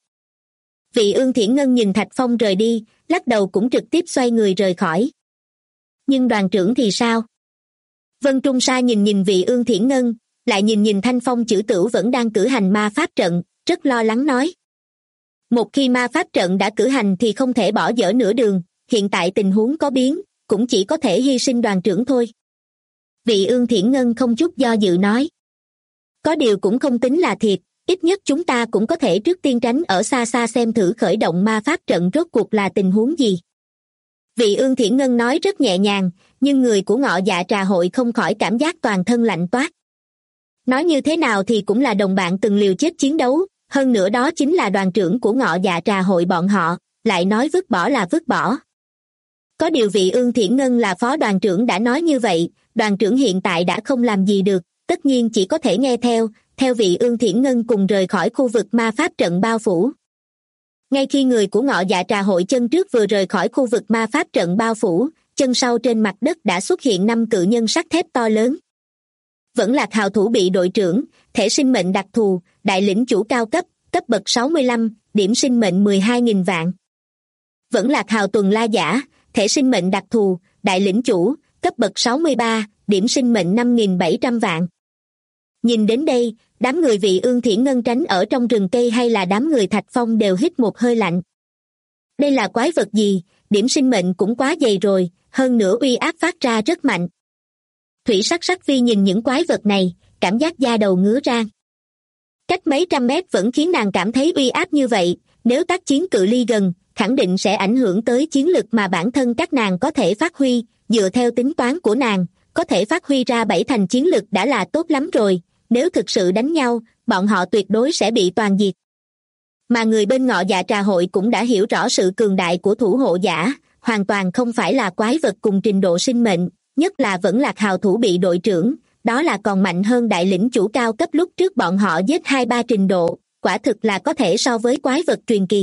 Vị Ương Thiển Ngân nhìn Thạch Phong rời đi, lắc đầu cũng trực tiếp xoay người rời khỏi. Nhưng đoàn trưởng thì sao? Vân Trung Sa nhìn Vị Ương Thiển Ngân, lại nhìn Thanh Phong Chử Tửu vẫn đang cử hành ma pháp trận, rất lo lắng nói. Một khi ma pháp trận đã cử hành thì không thể bỏ dở nửa đường, hiện tại tình huống có biến, cũng chỉ có thể hy sinh đoàn trưởng thôi. Vị Ương Thiển Ngân không chút do dự nói. Có điều cũng không tính là thiệt, ít nhất chúng ta cũng có thể trước tiên tránh ở xa xa xem thử khởi động ma pháp trận rốt cuộc là tình huống gì. Vị Ương Thiển Ngân nói rất nhẹ nhàng, nhưng người của Ngọ Dạ Trà Hội không khỏi cảm giác toàn thân lạnh toát. Nói như thế nào thì cũng là đồng bạn từng liều chết chiến đấu, hơn nữa đó chính là đoàn trưởng của Ngọ Dạ Trà Hội bọn họ, lại nói vứt bỏ là vứt bỏ. Có điều Vị Ương Thiển Ngân là phó đoàn trưởng đã nói như vậy, đoàn trưởng hiện tại đã không làm gì được, tất nhiên chỉ có thể nghe theo Vị Ương Thiển Ngân cùng rời khỏi khu vực ma pháp trận bao phủ. Ngay khi người của Ngọ Dạ Trà Hội chân trước vừa rời khỏi khu vực ma pháp trận bao phủ, chân sau trên mặt đất đã xuất hiện 5 cự nhân sắt thép to lớn. Vẫn Lạc Hào Thủ Bị đội trưởng, thể sinh mệnh đặc thù, đại lĩnh chủ cao cấp, cấp bậc 65, điểm sinh mệnh 12.000 vạn. Vẫn Lạc Hào Tuần La Giả, thể sinh mệnh đặc thù, đại lĩnh chủ, cấp bậc 63, điểm sinh mệnh 5.700 vạn. Nhìn đến đây, đám người Vị Ương Thiển Ngân tránh ở trong rừng cây hay là đám người Thạch Phong đều hít một hơi lạnh. Đây là quái vật gì, điểm sinh mệnh cũng quá dày rồi, hơn nữa uy áp phát ra rất mạnh. Thủy Sắc Sắc Vi nhìn những quái vật này, cảm giác da đầu ngứa rang. Cách mấy trăm mét vẫn khiến nàng cảm thấy uy áp như vậy, nếu tác chiến cự ly gần, khẳng định sẽ ảnh hưởng tới chiến lực mà bản thân các nàng có thể phát huy, dựa theo tính toán của nàng, có thể phát huy ra 7 thành chiến lực đã là tốt lắm rồi, nếu thực sự đánh nhau, bọn họ tuyệt đối sẽ bị toàn diệt. Mà người bên Ngọ Dạ Trà Hội cũng đã hiểu rõ sự cường đại của thủ hộ giả, hoàn toàn không phải là quái vật cùng trình độ sinh mệnh, nhất là Vẫn Lạc Hào Thủ Bị đội trưởng, đó là còn mạnh hơn đại lĩnh chủ cao cấp lúc trước bọn họ giết 2-3 trình độ, quả thực là có thể so với quái vật truyền kỳ.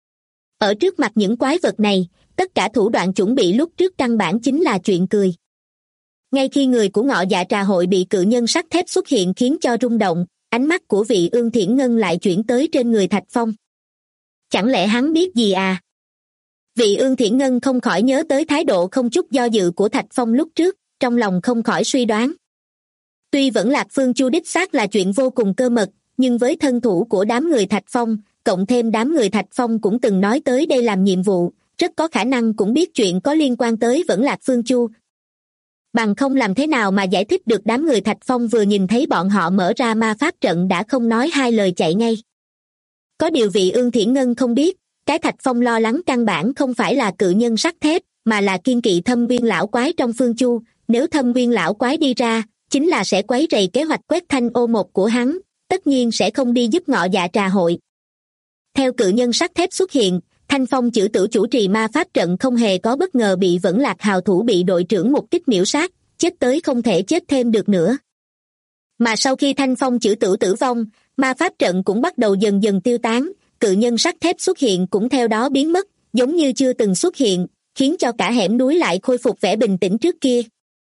Ở trước mặt những quái vật này, tất cả thủ đoạn chuẩn bị lúc trước căn bản chính là chuyện cười. Ngay khi người của Ngọ Dạ Trà Hội bị cự nhân sắt thép xuất hiện khiến cho rung động, ánh mắt của Vị Ương Thiển Ngân lại chuyển tới trên người Thạch Phong. Chẳng lẽ hắn biết gì à? Vị Ương Thiển Ngân không khỏi nhớ tới thái độ không chút do dự của Thạch Phong lúc trước, trong lòng không khỏi suy đoán. Tuy Vẫn Lạc Phương Chu đích xác là chuyện vô cùng cơ mật, nhưng với thân thủ của đám người Thạch Phong, cộng thêm đám người Thạch Phong cũng từng nói tới đây làm nhiệm vụ, rất có khả năng cũng biết chuyện có liên quan tới Vẫn Lạc Phương Chu. Bằng không làm thế nào mà giải thích được đám người Thạch Phong vừa nhìn thấy bọn họ mở ra ma pháp trận đã không nói hai lời chạy ngay. Có điều Vị Ương Thiển Ngân không biết, cái Thạch Phong lo lắng căn bản không phải là cự nhân sắt thép, mà là kiên kỵ Thâm Viên lão quái trong Phương Chu, nếu Thâm Viên lão quái đi ra, chính là sẽ quấy rầy kế hoạch quét thanh ô một của hắn, tất nhiên sẽ không đi giúp Ngọ Dạ Trà Hội. Theo cự nhân sắt thép xuất hiện, Thanh Phong Chử Tửu chủ trì ma pháp trận không hề có bất ngờ bị Vẫn Lạc Hào Thủ Bị đội trưởng một kích miểu sát, chết tới không thể chết thêm được nữa. Mà sau khi Thanh Phong Chử Tửu tử vong, ma pháp trận cũng bắt đầu dần dần tiêu tán, cự nhân sắt thép xuất hiện cũng theo đó biến mất, giống như chưa từng xuất hiện, khiến cho cả hẻm núi lại khôi phục vẻ bình tĩnh trước kia.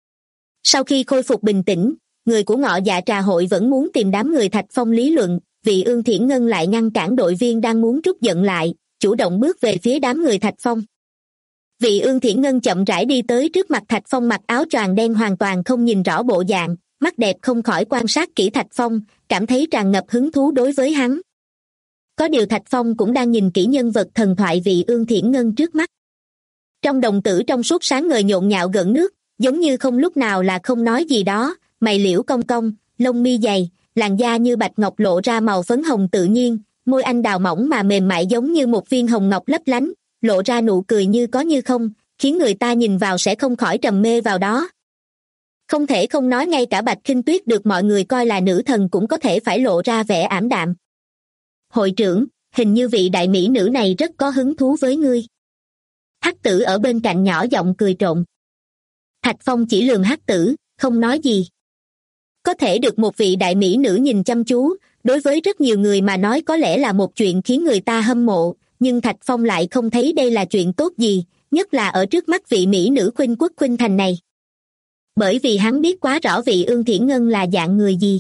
Sau khi khôi phục bình tĩnh, người của Ngọ Dạ Trà Hội vẫn muốn tìm đám người Thạch Phong lý luận, Vị Ương Thiển Ngân lại ngăn cản đội viên đang muốn trút giận lại, chủ động bước về phía đám người Thạch Phong. Vị Ương Thiển Ngân chậm rãi đi tới trước mặt Thạch Phong mặc áo choàng đen hoàn toàn không nhìn rõ bộ dạng, mắt đẹp không khỏi quan sát kỹ Thạch Phong, cảm thấy tràn ngập hứng thú đối với hắn. Có điều Thạch Phong cũng đang nhìn kỹ nhân vật thần thoại Vị Ương Thiển Ngân trước mắt. Trong đồng tử trong suốt sáng ngời nhộn nhạo gợn nước, giống như không lúc nào là không nói gì đó, mày liễu cong cong, lông mi dày, làn da như bạch ngọc lộ ra màu phấn hồng tự nhiên, môi anh đào mỏng mà mềm mại giống như một viên hồng ngọc lấp lánh, lộ ra nụ cười như có như không, khiến người ta nhìn vào sẽ không khỏi trầm mê vào đó. Không thể không nói ngay cả Bạch Khinh Tuyết được mọi người coi là nữ thần cũng có thể phải lộ ra vẻ ảm đạm. Hội trưởng, hình như vị đại mỹ nữ này rất có hứng thú với ngươi. Hắc Tử ở bên cạnh nhỏ giọng cười trộm. Thạch Phong chỉ lườm Hắc Tử, không nói gì. Có thể được một vị đại mỹ nữ nhìn chăm chú, đối với rất nhiều người mà nói có lẽ là một chuyện khiến người ta hâm mộ, nhưng Thạch Phong lại không thấy đây là chuyện tốt gì, nhất là ở trước mắt vị mỹ nữ khuynh quốc khuynh thành này. Bởi vì hắn biết quá rõ vị Ương Thiển Ngân là dạng người gì.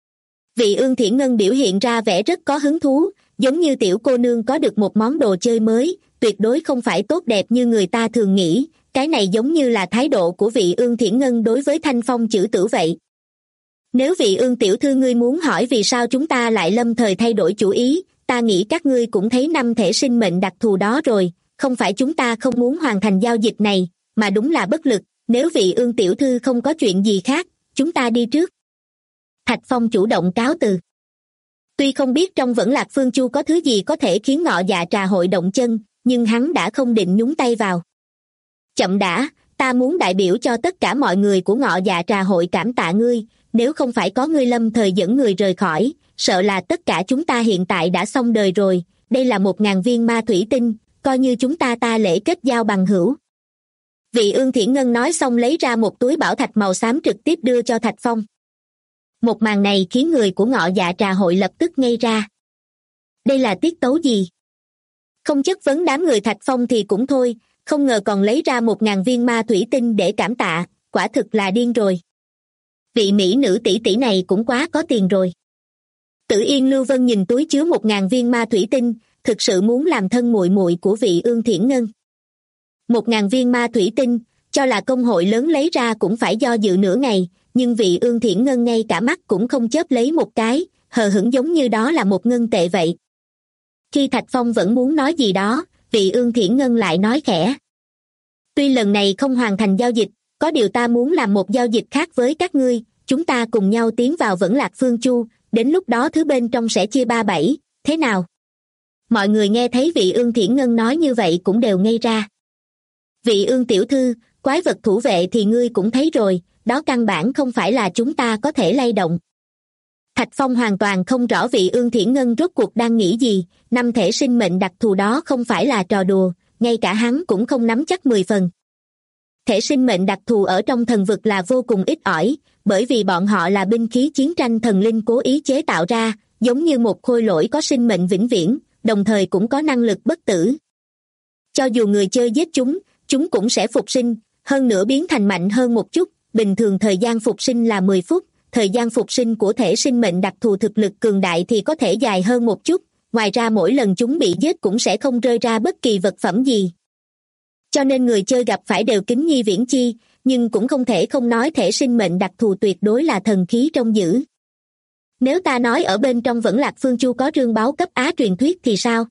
Vị Ương Thiển Ngân biểu hiện ra vẻ rất có hứng thú, giống như tiểu cô nương có được một món đồ chơi mới, tuyệt đối không phải tốt đẹp như người ta thường nghĩ, cái này giống như là thái độ của vị Ương Thiển Ngân đối với Thanh Phong chữ tử vậy. Nếu vị Ương tiểu thư ngươi muốn hỏi vì sao chúng ta lại lâm thời thay đổi chủ ý, ta nghĩ các ngươi cũng thấy năm thể sinh mệnh đặc thù đó rồi, không phải chúng ta không muốn hoàn thành giao dịch này, mà đúng là bất lực, nếu vị Ương tiểu thư không có chuyện gì khác, chúng ta đi trước. Thạch Phong chủ động cáo từ. Tuy không biết trong Vẫn Lạc Phương Chu có thứ gì có thể khiến Ngọ Dạ Trà hội động chân, nhưng hắn đã không định nhúng tay vào. Chậm đã, ta muốn đại biểu cho tất cả mọi người của Ngọ Dạ Trà hội cảm tạ ngươi, nếu không phải có ngươi lâm thời dẫn người rời khỏi, sợ là tất cả chúng ta hiện tại đã xong đời rồi, đây là 1.000 viên ma thủy tinh, coi như chúng ta lễ kết giao bằng hữu. Vị Ương Thiển Ngân nói xong lấy ra một túi bảo thạch màu xám trực tiếp đưa cho Thạch Phong. Một màn này khiến người của Ngọ Dạ Trà hội lập tức ngây ra. Đây là tiết tấu gì? Không chất vấn đám người Thạch Phong thì cũng thôi, không ngờ còn lấy ra 1.000 viên ma thủy tinh để cảm tạ, quả thực là điên rồi. Vị mỹ nữ tỷ tỷ này cũng quá có tiền rồi. Tử Yên Lưu Vân nhìn túi chứa 1.000 viên ma thủy tinh, thực sự muốn làm thân muội muội của vị Ương Thiển Ngân. 1.000 viên ma thủy tinh, cho là công hội lớn lấy ra cũng phải do dự nửa ngày, nhưng vị Ương Thiển Ngân ngay cả mắt cũng không chớp lấy một cái, hờ hững giống như đó là một ngân tệ vậy. Khi Thạch Phong vẫn muốn nói gì đó, vị Ương Thiển Ngân lại nói khẽ. Tuy lần này không hoàn thành giao dịch, có điều ta muốn làm một giao dịch khác với các ngươi, chúng ta cùng nhau tiến vào Vẫn Lạc Phương Chu, đến lúc đó thứ bên trong sẽ chia 3/7, thế nào? Mọi người nghe thấy vị Ương Thiển Ngân nói như vậy cũng đều ngây ra. Vị Ương tiểu thư, quái vật thủ vệ thì ngươi cũng thấy rồi, đó căn bản không phải là chúng ta có thể lay động. Thạch Phong hoàn toàn không rõ vị Ương Thiển Ngân rốt cuộc đang nghĩ gì, 5 thể sinh mệnh đặc thù đó không phải là trò đùa, ngay cả hắn cũng không nắm chắc 10 phần. Thể sinh mệnh đặc thù ở trong thần vực là vô cùng ít ỏi, bởi vì bọn họ là binh khí chiến tranh thần linh cố ý chế tạo ra, giống như một khôi lỗi có sinh mệnh vĩnh viễn, đồng thời cũng có năng lực bất tử. Cho dù người chơi giết chúng cũng sẽ phục sinh, hơn nữa biến thành mạnh hơn một chút, bình thường thời gian phục sinh là 10 phút, thời gian phục sinh của thể sinh mệnh đặc thù thực lực cường đại thì có thể dài hơn một chút, ngoài ra mỗi lần chúng bị giết cũng sẽ không rơi ra bất kỳ vật phẩm gì. Cho nên người chơi gặp phải đều kính nhi viễn chi, nhưng cũng không thể không nói thể sinh mệnh đặc thù tuyệt đối là thần khí trong dữ. Nếu ta nói ở bên trong Vẫn Lạc Phương Chu có rương báu cấp Á truyền thuyết thì sao?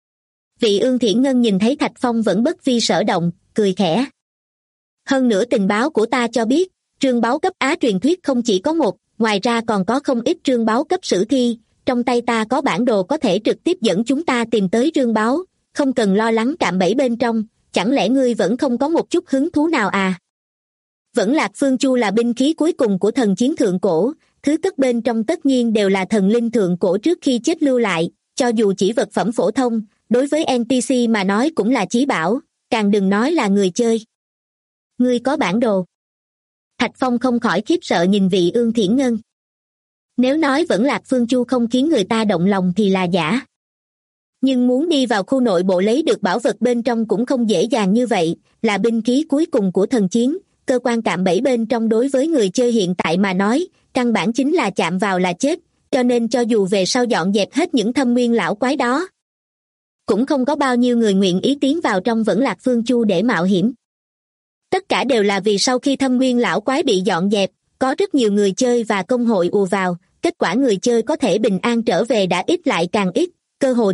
Vị Ương Thiển Ngân nhìn thấy Thạch Phong vẫn bất vi sở động, cười khẽ. Hơn nữa tình báo của ta cho biết, rương báu cấp Á truyền thuyết không chỉ có một, ngoài ra còn có không ít rương báu cấp sử thi, trong tay ta có bản đồ có thể trực tiếp dẫn chúng ta tìm tới rương báu, không cần lo lắng cạm bẫy bên trong, chẳng lẽ ngươi vẫn không có một chút hứng thú nào à? Vẫn Lạc Phương Chu là binh khí cuối cùng của thần chiến thượng cổ, thứ cất bên trong tất nhiên đều là thần linh thượng cổ trước khi chết lưu lại, cho dù chỉ vật phẩm phổ thông, đối với NPC mà nói cũng là chí bảo, càng đừng nói là người chơi. Ngươi có bản đồ? Thạch Phong không khỏi khiếp sợ nhìn vị Ương Thiển Ngân. Nếu nói Vẫn Lạc Phương Chu không khiến người ta động lòng thì là giả. Nhưng muốn đi vào khu nội bộ lấy được bảo vật bên trong cũng không dễ dàng như vậy, là binh khí cuối cùng của thần chiến, cơ quan cạm bẫy bên trong đối với người chơi hiện tại mà nói, căn bản chính là chạm vào là chết, cho nên cho dù về sau dọn dẹp hết những thâm nguyên lão quái đó, cũng không có bao nhiêu người nguyện ý tiến vào trong Vẫn Lạc Phương Chu để mạo hiểm. Tất cả đều là vì sau khi thâm nguyên lão quái bị dọn dẹp, có rất nhiều người chơi và công hội ùa vào, kết quả người chơi có thể bình an trở về đã ít lại càng ít, cơ hồ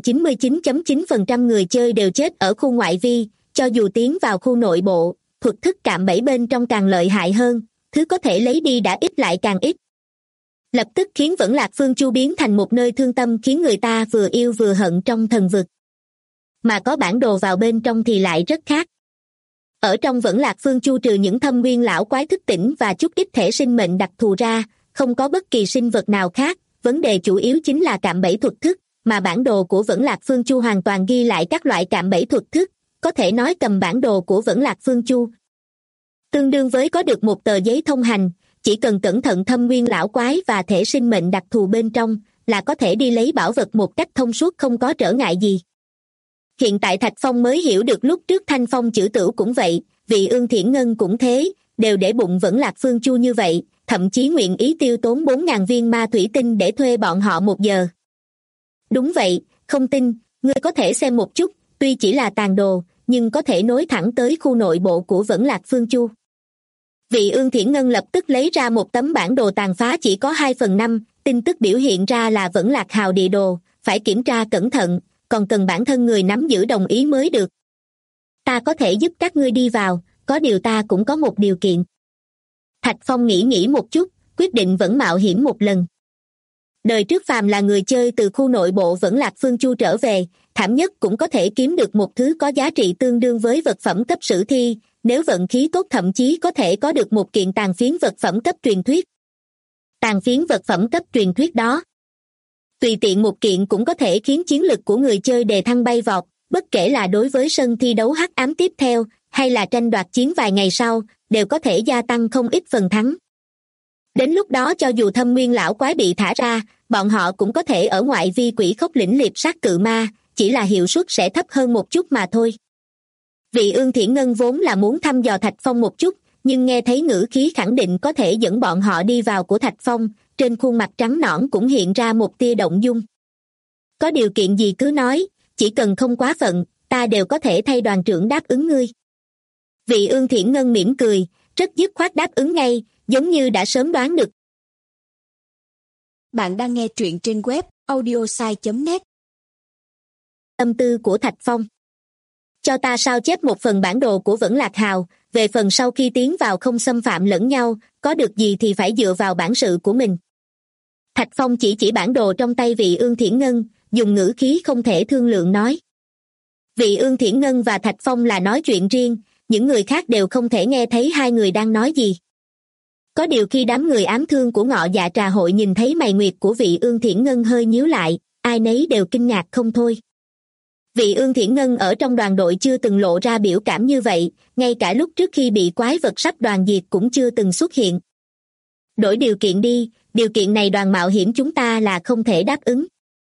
99.9% người chơi đều chết ở khu ngoại vi, cho dù tiến vào khu nội bộ, thuật thức cạm bẫy bên trong càng lợi hại hơn, thứ có thể lấy đi đã ít lại càng ít. Lập tức khiến Vẫn Lạc Phương Chu biến thành một nơi thương tâm khiến người ta vừa yêu vừa hận trong thần vực. Mà có bản đồ vào bên trong thì lại rất khác. Ở trong Vẫn Lạc Phương Chu trừ những thâm nguyên lão quái thức tỉnh và chút ít thể sinh mệnh đặc thù ra, không có bất kỳ sinh vật nào khác, vấn đề chủ yếu chính là cạm bẫy thuật thức, mà bản đồ của Vẫn Lạc Phương Chu hoàn toàn ghi lại các loại cạm bẫy thuật thức, có thể nói cầm bản đồ của Vẫn Lạc Phương Chu tương đương với có được một tờ giấy thông hành, chỉ cần cẩn thận thâm nguyên lão quái và thể sinh mệnh đặc thù bên trong là có thể đi lấy bảo vật một cách thông suốt không có trở ngại gì. Hiện tại Thạch Phong mới hiểu được lúc trước Thanh Phong chữ tửu cũng vậy, Vị Ương Thiển Ngân cũng thế, đều để bụng Vẫn Lạc Phương Chu như vậy, thậm chí nguyện ý tiêu tốn 4.000 viên ma thủy tinh để thuê bọn họ 1 giờ. Đúng vậy, không tin, ngươi có thể xem một chút, tuy chỉ là tàn đồ, nhưng có thể nối thẳng tới khu nội bộ của Vẫn Lạc Phương Chu. Vị Ương Thiển Ngân lập tức lấy ra một tấm bản đồ tàn phá chỉ có 2/5, tin tức biểu hiện ra là Vẫn Lạc Hào địa đồ, phải kiểm tra cẩn thận, còn cần bản thân người nắm giữ đồng ý mới được. Ta có thể giúp các ngươi đi vào, có điều ta cũng có một điều kiện. Thạch Phong nghĩ một chút, quyết định vẫn mạo hiểm một lần. Đời trước phàm là người chơi từ khu nội bộ Vẫn Lạc Phương Chu trở về, thảm nhất cũng có thể kiếm được một thứ có giá trị tương đương với vật phẩm cấp sử thi, nếu vận khí tốt thậm chí có thể có được một kiện tàn phiến vật phẩm cấp truyền thuyết. Tàn phiến vật phẩm cấp truyền thuyết đó, tùy tiện một kiện cũng có thể khiến chiến lực của người chơi đề thăng bay vọt, bất kể là đối với sân thi đấu hắc ám tiếp theo, hay là tranh đoạt chiến vài ngày sau, đều có thể gia tăng không ít phần thắng. Đến lúc đó cho dù thâm nguyên lão quái bị thả ra, bọn họ cũng có thể ở ngoại vi quỷ khốc lĩnh liệp sát cự ma, chỉ là hiệu suất sẽ thấp hơn một chút mà thôi. Vị Ương Thiển Ngân vốn là muốn thăm dò Thạch Phong một chút, nhưng nghe thấy ngữ khí khẳng định có thể dẫn bọn họ đi vào của Thạch Phong, trên khuôn mặt trắng nõn cũng hiện ra một tia động dung. Có điều kiện gì cứ nói, chỉ cần không quá phận, ta đều có thể thay đoàn trưởng đáp ứng ngươi. Vị Ương Thiển Ngân mỉm cười, rất dứt khoát đáp ứng ngay, giống như đã sớm đoán được. Bạn đang nghe truyện trên web audiosai.net. Tâm tư của Thạch Phong. Cho ta sao chép một phần bản đồ của Vẫn Lạc Hào, về phần sau khi tiến vào không xâm phạm lẫn nhau, có được gì thì phải dựa vào bản sự của mình. Thạch Phong chỉ bản đồ trong tay Vị Ương Thiển Ngân, dùng ngữ khí không thể thương lượng nói. Vị Ương Thiển Ngân và Thạch Phong là nói chuyện riêng, những người khác đều không thể nghe thấy hai người đang nói gì. Có điều khi đám người ám thương của Ngọ Dạ Trà Hội nhìn thấy mày nguyệt của Vị Ương Thiển Ngân hơi nhíu lại, ai nấy đều kinh ngạc không thôi. Vị Ương Thiển Ngân ở trong đoàn đội chưa từng lộ ra biểu cảm như vậy, ngay cả lúc trước khi bị quái vật sắp đoàn diệt cũng chưa từng xuất hiện. Đổi điều kiện đi, điều kiện này đoàn mạo hiểm chúng ta là không thể đáp ứng.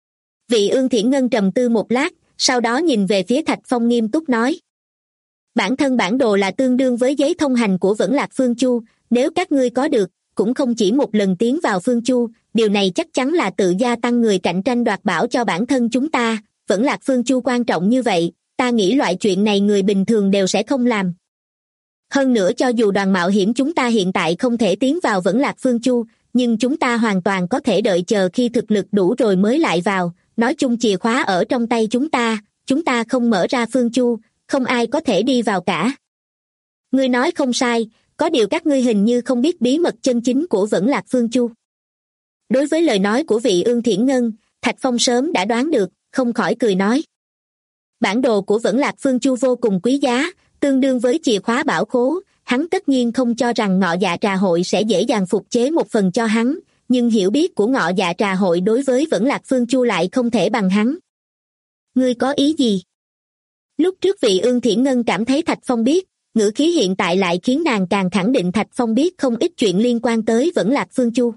Vị Ương Thiển Ngân trầm tư một lát, sau đó nhìn về phía Thạch Phong nghiêm túc nói. Bản thân bản đồ là tương đương với giấy thông hành của Vẫn Lạc Phương Chu, nếu các ngươi có được, cũng không chỉ một lần tiến vào Phương Chu, điều này chắc chắn là tự gia tăng người cạnh tranh đoạt bảo cho bản thân chúng ta. Vẫn Lạc Phương Chu quan trọng như vậy, ta nghĩ loại chuyện này người bình thường đều sẽ không làm. Hơn nữa cho dù đoàn mạo hiểm chúng ta hiện tại không thể tiến vào Vẫn Lạc Phương Chu, nhưng chúng ta hoàn toàn có thể đợi chờ khi thực lực đủ rồi mới lại vào, nói chung chìa khóa ở trong tay chúng ta không mở ra Phương Chu, không ai có thể đi vào cả. Ngươi nói không sai, có điều các ngươi hình như không biết bí mật chân chính của Vẫn Lạc Phương Chu. Đối với lời nói của Vị Ương Thiển Ngân, Thạch Phong sớm đã đoán được, không khỏi cười nói. Bản đồ của Vẫn Lạc Phương Chu vô cùng quý giá, tương đương với chìa khóa bảo khố, hắn tất nhiên không cho rằng Ngọ Dạ Trà Hội sẽ dễ dàng phục chế một phần cho hắn, nhưng hiểu biết của Ngọ Dạ Trà Hội đối với Vẫn Lạc Phương Chu lại không thể bằng hắn. Ngươi có ý gì? Lúc trước Vị Ương Thiển Ngân cảm thấy Thạch Phong biết, ngữ khí hiện tại lại khiến nàng càng khẳng định Thạch Phong biết không ít chuyện liên quan tới Vẫn Lạc Phương Chu.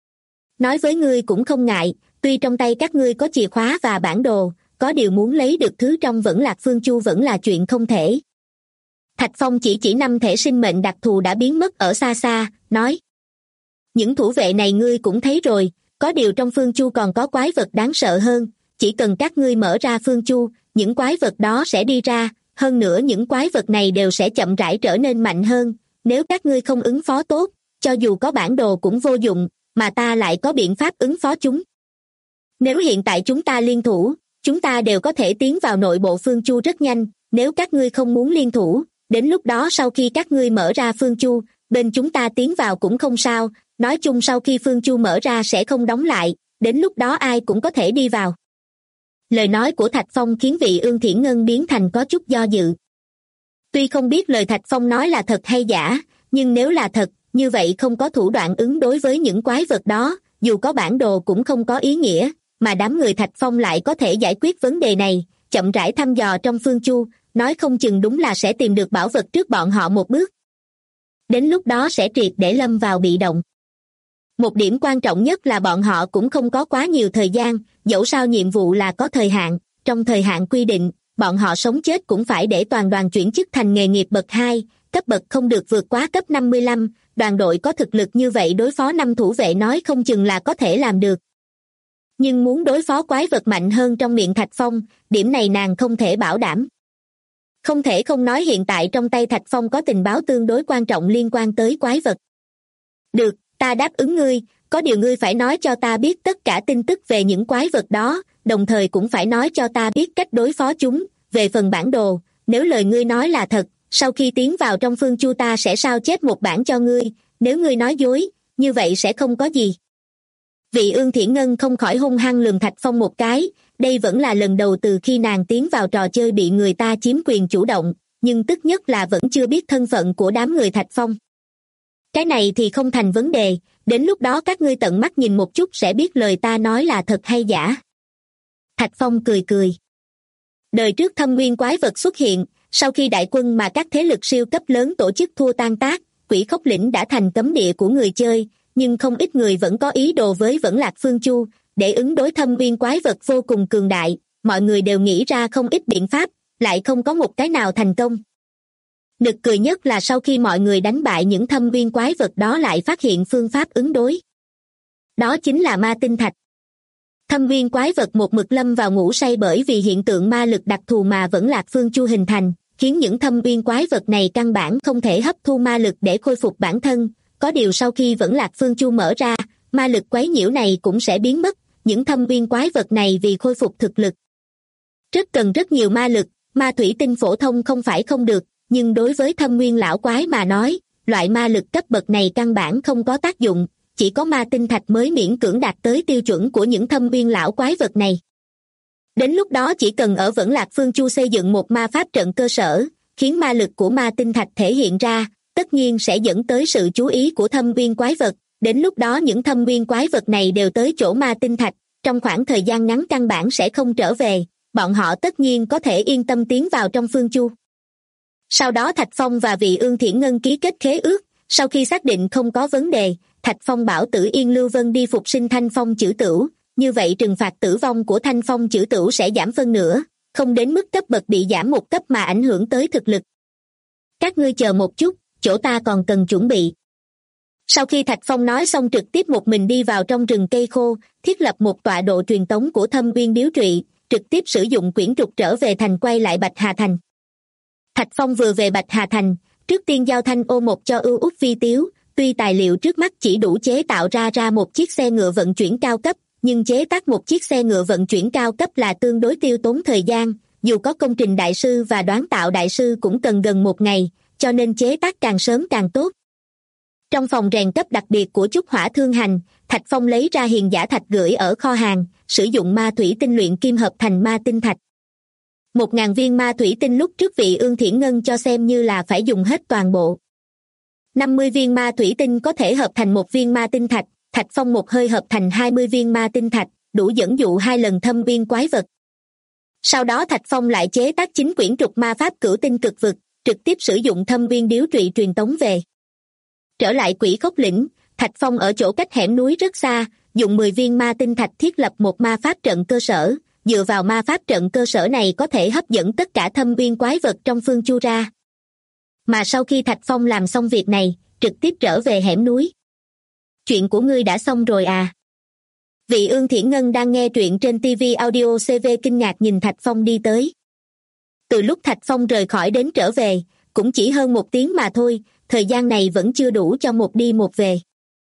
Nói với ngươi cũng không ngại, tuy trong tay các ngươi có chìa khóa và bản đồ, có điều muốn lấy được thứ trong Vẫn Lạc Phương Chu vẫn là chuyện không thể. Thạch Phong chỉ 5 thể sinh mệnh đặc thù đã biến mất ở xa xa, nói. Những thủ vệ này ngươi cũng thấy rồi, có điều trong Phương Chu còn có quái vật đáng sợ hơn, chỉ cần các ngươi mở ra Phương Chu, những quái vật đó sẽ đi ra, hơn nữa những quái vật này đều sẽ chậm rãi trở nên mạnh hơn, nếu các ngươi không ứng phó tốt, cho dù có bản đồ cũng vô dụng, mà ta lại có biện pháp ứng phó chúng. Nếu hiện tại chúng ta liên thủ, chúng ta đều có thể tiến vào nội bộ Phương Chu rất nhanh, nếu các ngươi không muốn liên thủ, đến lúc đó sau khi các ngươi mở ra Phương Chu, bên chúng ta tiến vào cũng không sao, nói chung sau khi Phương Chu mở ra sẽ không đóng lại, đến lúc đó ai cũng có thể đi vào. Lời nói của Thạch Phong khiến Vị Ương Thiển Ngân biến thành có chút do dự. Tuy không biết lời Thạch Phong nói là thật hay giả, nhưng nếu là thật, như vậy không có thủ đoạn ứng đối với những quái vật đó, dù có bản đồ cũng không có ý nghĩa, mà đám người Thạch Phong lại có thể giải quyết vấn đề này, chậm rãi thăm dò trong Phương Chu, nói không chừng đúng là sẽ tìm được bảo vật trước bọn họ một bước. Đến lúc đó sẽ triệt để lâm vào bị động. Một điểm quan trọng nhất là bọn họ cũng không có quá nhiều thời gian, dẫu sao nhiệm vụ là có thời hạn, trong thời hạn quy định, bọn họ sống chết cũng phải để toàn đoàn chuyển chức thành nghề nghiệp bậc 2, cấp bậc không được vượt quá cấp 55, đoàn đội có thực lực như vậy đối phó 5 thủ vệ nói không chừng là có thể làm được. Nhưng muốn đối phó quái vật mạnh hơn trong miệng Thạch Phong, điểm này nàng không thể bảo đảm. Không thể không nói hiện tại trong tay Thạch Phong có tình báo tương đối quan trọng liên quan tới quái vật. Được, ta đáp ứng ngươi, có điều ngươi phải nói cho ta biết tất cả tin tức về những quái vật đó, đồng thời cũng phải nói cho ta biết cách đối phó chúng. Về phần bản đồ, nếu lời ngươi nói là thật, sau khi tiến vào trong Phương Chu ta sẽ sao chép một bản cho ngươi, nếu ngươi nói dối, như vậy sẽ không có gì. Vị Ương Thiển Ngân không khỏi hung hăng lườm Thạch Phong một cái, đây vẫn là lần đầu từ khi nàng tiến vào trò chơi bị người ta chiếm quyền chủ động, nhưng tức nhất là vẫn chưa biết thân phận của đám người Thạch Phong. Cái này thì không thành vấn đề, đến lúc đó các ngươi tận mắt nhìn một chút sẽ biết lời ta nói là thật hay giả. Thạch Phong cười cười. Đời trước thâm nguyên quái vật xuất hiện, sau khi đại quân mà các thế lực siêu cấp lớn tổ chức thua tan tác, Quỷ Khốc Lĩnh đã thành cấm địa của người chơi, nhưng không ít người vẫn có ý đồ với Vẫn Lạc Phương Chu, để ứng đối thâm nguyên quái vật vô cùng cường đại, mọi người đều nghĩ ra không ít biện pháp, lại không có một cái nào thành công. Nực cười nhất là sau khi mọi người đánh bại những thâm nguyên quái vật đó lại phát hiện phương pháp ứng đối. Đó chính là ma tinh thạch. Thâm nguyên quái vật một mực lâm vào ngủ say bởi vì hiện tượng ma lực đặc thù mà Vẫn Lạc Phương Chu hình thành, khiến những thâm nguyên quái vật này căn bản không thể hấp thu ma lực để khôi phục bản thân. Có điều sau khi Vẫn Lạc Phương Chu mở ra, ma lực quấy nhiễu này cũng sẽ biến mất, những thâm nguyên quái vật này vì khôi phục thực lực rất cần rất nhiều ma lực, ma thủy tinh phổ thông không phải không được, nhưng đối với thâm nguyên lão quái mà nói, loại ma lực cấp bậc này căn bản không có tác dụng, chỉ có ma tinh thạch mới miễn cưỡng đạt tới tiêu chuẩn của những thâm nguyên lão quái vật này. Đến lúc đó chỉ cần ở Vẫn Lạc Phương Chu xây dựng một ma pháp trận cơ sở, khiến ma lực của ma tinh thạch thể hiện ra, tất nhiên sẽ dẫn tới sự chú ý của thâm nguyên quái vật, đến lúc đó những thâm nguyên quái vật này đều tới chỗ ma tinh thạch, trong khoảng thời gian ngắn căn bản sẽ không trở về, bọn họ tất nhiên có thể yên tâm tiến vào trong Phương Chu. Sau đó Thạch Phong và vị Ương Thiển Ngân ký kết khế ước, sau khi xác định không có vấn đề, Thạch Phong bảo Tử Yên Lưu Vân đi phục sinh Thanh Phong Chử Tửu, như vậy trừng phạt tử vong của Thanh Phong Chử Tửu sẽ giảm phân nửa, không đến mức cấp bậc bị giảm một cấp mà ảnh hưởng tới thực lực. Các ngươi chờ một chút, chỗ ta còn cần chuẩn bị. Sau khi Thạch Phong nói xong trực tiếp một mình đi vào trong rừng cây khô, thiết lập một tọa độ truyền tống của Thâm Uyên Điếu Trụy, trực tiếp sử dụng quyển trục trở về thành quay lại Bạch Hà Thành. Thạch Phong vừa về Bạch Hà Thành, trước tiên giao thanh ô một cho Ưu Út Vi Tiếu, tuy tài liệu trước mắt chỉ đủ chế tạo ra một chiếc xe ngựa vận chuyển cao cấp, nhưng chế tác một chiếc xe ngựa vận chuyển cao cấp là tương đối tiêu tốn thời gian, dù có công trình đại sư và đoán tạo đại sư cũng cần gần một ngày, cho nên chế tác càng sớm càng tốt. Trong phòng rèn cấp đặc biệt của Trúc Hỏa Thương Hành, Thạch Phong lấy ra hiền giả thạch gửi ở kho hàng, sử dụng ma thủy tinh luyện kim hợp thành ma tinh thạch. 1.000 viên ma thủy tinh lúc trước vị Ương Thiển Ngân cho xem như là phải dùng hết toàn bộ. 50 viên ma thủy tinh có thể hợp thành một viên ma tinh thạch, Thạch Phong một hơi hợp thành 20 viên ma tinh thạch, đủ dẫn dụ 2 lần thâm viên quái vật. Sau đó Thạch Phong lại chế tác 9 quyển trục ma pháp cửu tinh cực vực, trực tiếp sử dụng Thâm Viên Điếu Trụy truyền tống về. Trở lại Quỷ Khốc Lĩnh, Thạch Phong ở chỗ cách hẻm núi rất xa, dùng 10 viên ma tinh thạch thiết lập một ma pháp trận cơ sở, dựa vào ma pháp trận cơ sở này có thể hấp dẫn tất cả thâm viên quái vật trong Phương Chu ra. Mà sau khi Thạch Phong làm xong việc này, trực tiếp trở về hẻm núi. Chuyện của ngươi đã xong rồi à? Vị Ương Thiển Ngân đang nghe truyện trên TV Audio CV kinh ngạc nhìn Thạch Phong đi tới. Từ lúc Thạch Phong rời khỏi đến trở về, cũng chỉ hơn 1 tiếng mà thôi, thời gian này vẫn chưa đủ cho một đi một về.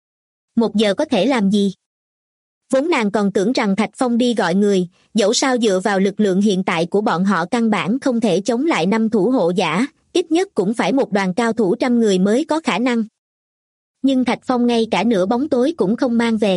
1 giờ có thể làm gì? Vốn nàng còn tưởng rằng Thạch Phong đi gọi người, dẫu sao dựa vào lực lượng hiện tại của bọn họ căn bản không thể chống lại 5 thủ hộ giả, ít nhất cũng phải một đoàn cao thủ 100 người mới có khả năng. Nhưng Thạch Phong ngay cả nửa bóng tối cũng không mang về.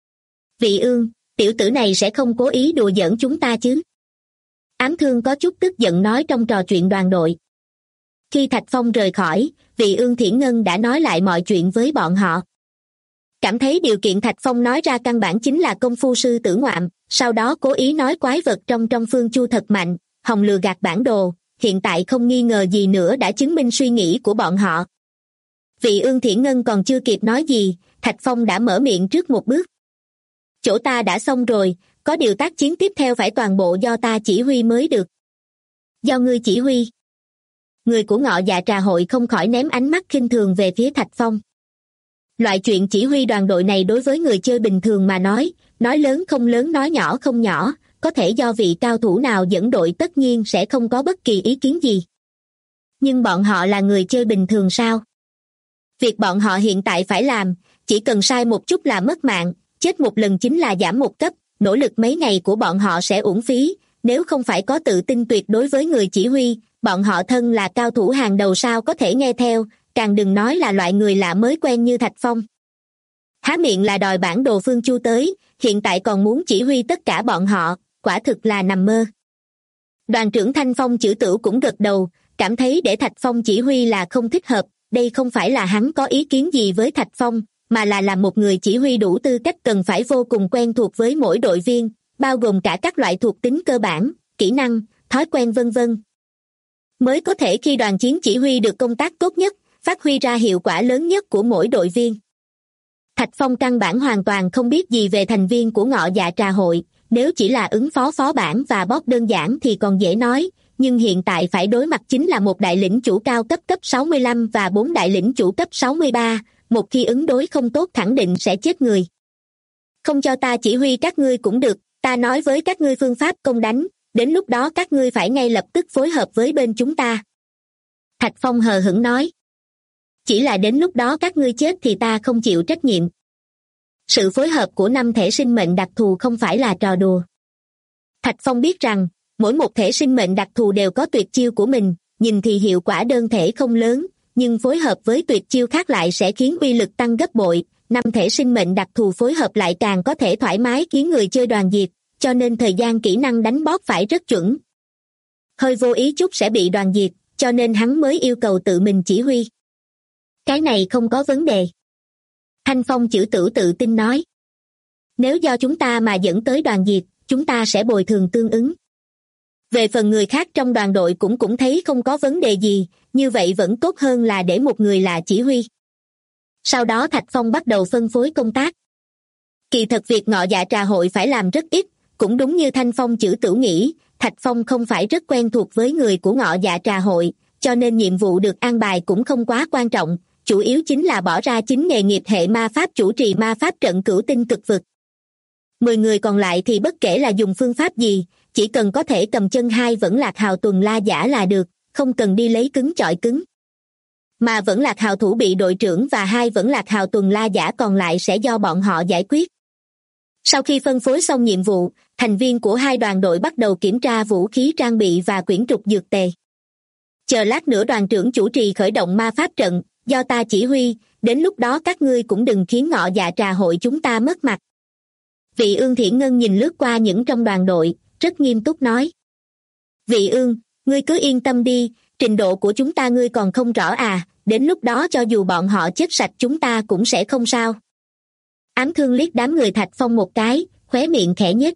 Vị Ương, tiểu tử này sẽ không cố ý đùa giỡn chúng ta chứ? Ám Thương có chút tức giận nói trong trò chuyện đoàn đội. Khi Thạch Phong rời khỏi, vị Ương Thiển Ngân đã nói lại mọi chuyện với bọn họ. Cảm thấy điều kiện Thạch Phong nói ra căn bản chính là công phu sư tử ngoạm, sau đó cố ý nói quái vật trong Phương Chu thật mạnh, hòng lừa gạt bản đồ, hiện tại không nghi ngờ gì nữa đã chứng minh suy nghĩ của bọn họ. Vị Ương Thiển Ngân còn chưa kịp nói gì, Thạch Phong đã mở miệng trước một bước. Chỗ ta đã xong rồi, có điều tác chiến tiếp theo phải toàn bộ do ta chỉ huy mới được. Do ngươi chỉ huy. Người của Ngọ Dạ Trà Hội không khỏi ném ánh mắt khinh thường về phía Thạch Phong. Loại chuyện chỉ huy đoàn đội này đối với người chơi bình thường mà nói lớn không lớn nói nhỏ không nhỏ, có thể do vị cao thủ nào dẫn đội tất nhiên sẽ không có bất kỳ ý kiến gì. Nhưng bọn họ là người chơi bình thường sao? Việc bọn họ hiện tại phải làm, chỉ cần sai một chút là mất mạng, chết một lần chính là giảm một cấp, nỗ lực mấy ngày của bọn họ sẽ uổng phí, nếu không phải có tự tin tuyệt đối với người chỉ huy, bọn họ thân là cao thủ hàng đầu sao có thể nghe theo, càng đừng nói là loại người lạ mới quen như Thạch Phong. Há miệng là đòi bản đồ Phương Chu tới, hiện tại còn muốn chỉ huy tất cả bọn họ, quả thực là nằm mơ. Đoàn trưởng Thanh Phong Chử Tửu cũng gật đầu, cảm thấy để Thạch Phong chỉ huy là không thích hợp, đây không phải là hắn có ý kiến gì với Thạch Phong, mà là một người chỉ huy đủ tư cách cần phải vô cùng quen thuộc với mỗi đội viên, bao gồm cả các loại thuộc tính cơ bản, kỹ năng, thói quen vân vân. Mới có thể khi đoàn chiến chỉ huy được công tác tốt nhất, phát huy ra hiệu quả lớn nhất của mỗi đội viên. Thạch Phong căn bản hoàn toàn không biết gì về thành viên của Ngọ Dạ Trà Hội, nếu chỉ là ứng phó phó bản và boss đơn giản thì còn dễ nói, nhưng hiện tại phải đối mặt chính là một đại lĩnh chủ cao cấp 65 và 4 đại lĩnh chủ cấp 63, một khi ứng đối không tốt khẳng định sẽ chết người. Không cho ta chỉ huy các ngươi cũng được, ta nói với các ngươi phương pháp công đánh, đến lúc đó các ngươi phải ngay lập tức phối hợp với bên chúng ta. Thạch Phong hờ hững nói. Chỉ là đến lúc đó các ngươi chết thì ta không chịu trách nhiệm. Sự phối hợp của 5 thể sinh mệnh đặc thù không phải là trò đùa. Thạch Phong biết rằng, mỗi một thể sinh mệnh đặc thù đều có tuyệt chiêu của mình, nhìn thì hiệu quả đơn thể không lớn, nhưng phối hợp với tuyệt chiêu khác lại sẽ khiến uy lực tăng gấp bội, 5 thể sinh mệnh đặc thù phối hợp lại càng có thể thoải mái khiến người chơi đoàn diệt, cho nên thời gian kỹ năng đánh boss phải rất chuẩn. Hơi vô ý chút sẽ bị đoàn diệt, cho nên hắn mới yêu cầu tự mình chỉ huy. Cái này không có vấn đề. Thanh Phong Chử Tửu tự tin nói. Nếu do chúng ta mà dẫn tới đoàn diệt, chúng ta sẽ bồi thường tương ứng. Về phần người khác trong đoàn đội cũng thấy không có vấn đề gì, như vậy vẫn tốt hơn là để một người là chỉ huy. Sau đó Thạch Phong bắt đầu phân phối công tác. Kỳ thật việc Ngọ Dạ Trà Hội phải làm rất ít, cũng đúng như Thanh Phong Chử Tửu nghĩ, Thạch Phong không phải rất quen thuộc với người của Ngọ Dạ Trà Hội, cho nên nhiệm vụ được an bài cũng không quá quan trọng, chủ yếu chính là bỏ ra chính nghề nghiệp hệ ma pháp chủ trì ma pháp trận Cửu Tinh Cực Vực. 10 người còn lại thì bất kể là dùng phương pháp gì, chỉ cần có thể cầm chân 2 Vẫn Lạc Hào Tuần La Giả là được, không cần đi lấy cứng chọi cứng. Mà Vẫn Lạc Hào thủ bị đội trưởng và 2 Vẫn Lạc Hào Tuần La Giả còn lại sẽ do bọn họ giải quyết. Sau khi phân phối xong nhiệm vụ, thành viên của 2 đoàn đội bắt đầu kiểm tra vũ khí trang bị và quyển trục dược tề. Chờ lát nữa đoàn trưởng chủ trì khởi động ma pháp trận, do ta chỉ huy, đến lúc đó các ngươi cũng đừng khiến Ngọ Dạ Trà Hội chúng ta mất mặt. Vị Ương Thiển Ngân nhìn lướt qua những trong đoàn đội, rất nghiêm túc nói. Vị Ương, ngươi cứ yên tâm đi, trình độ của chúng ta ngươi còn không rõ à, đến lúc đó cho dù bọn họ chết sạch chúng ta cũng sẽ không sao. Ám Thương liếc đám người Thạch Phong một cái, khóe miệng khẽ nhếch.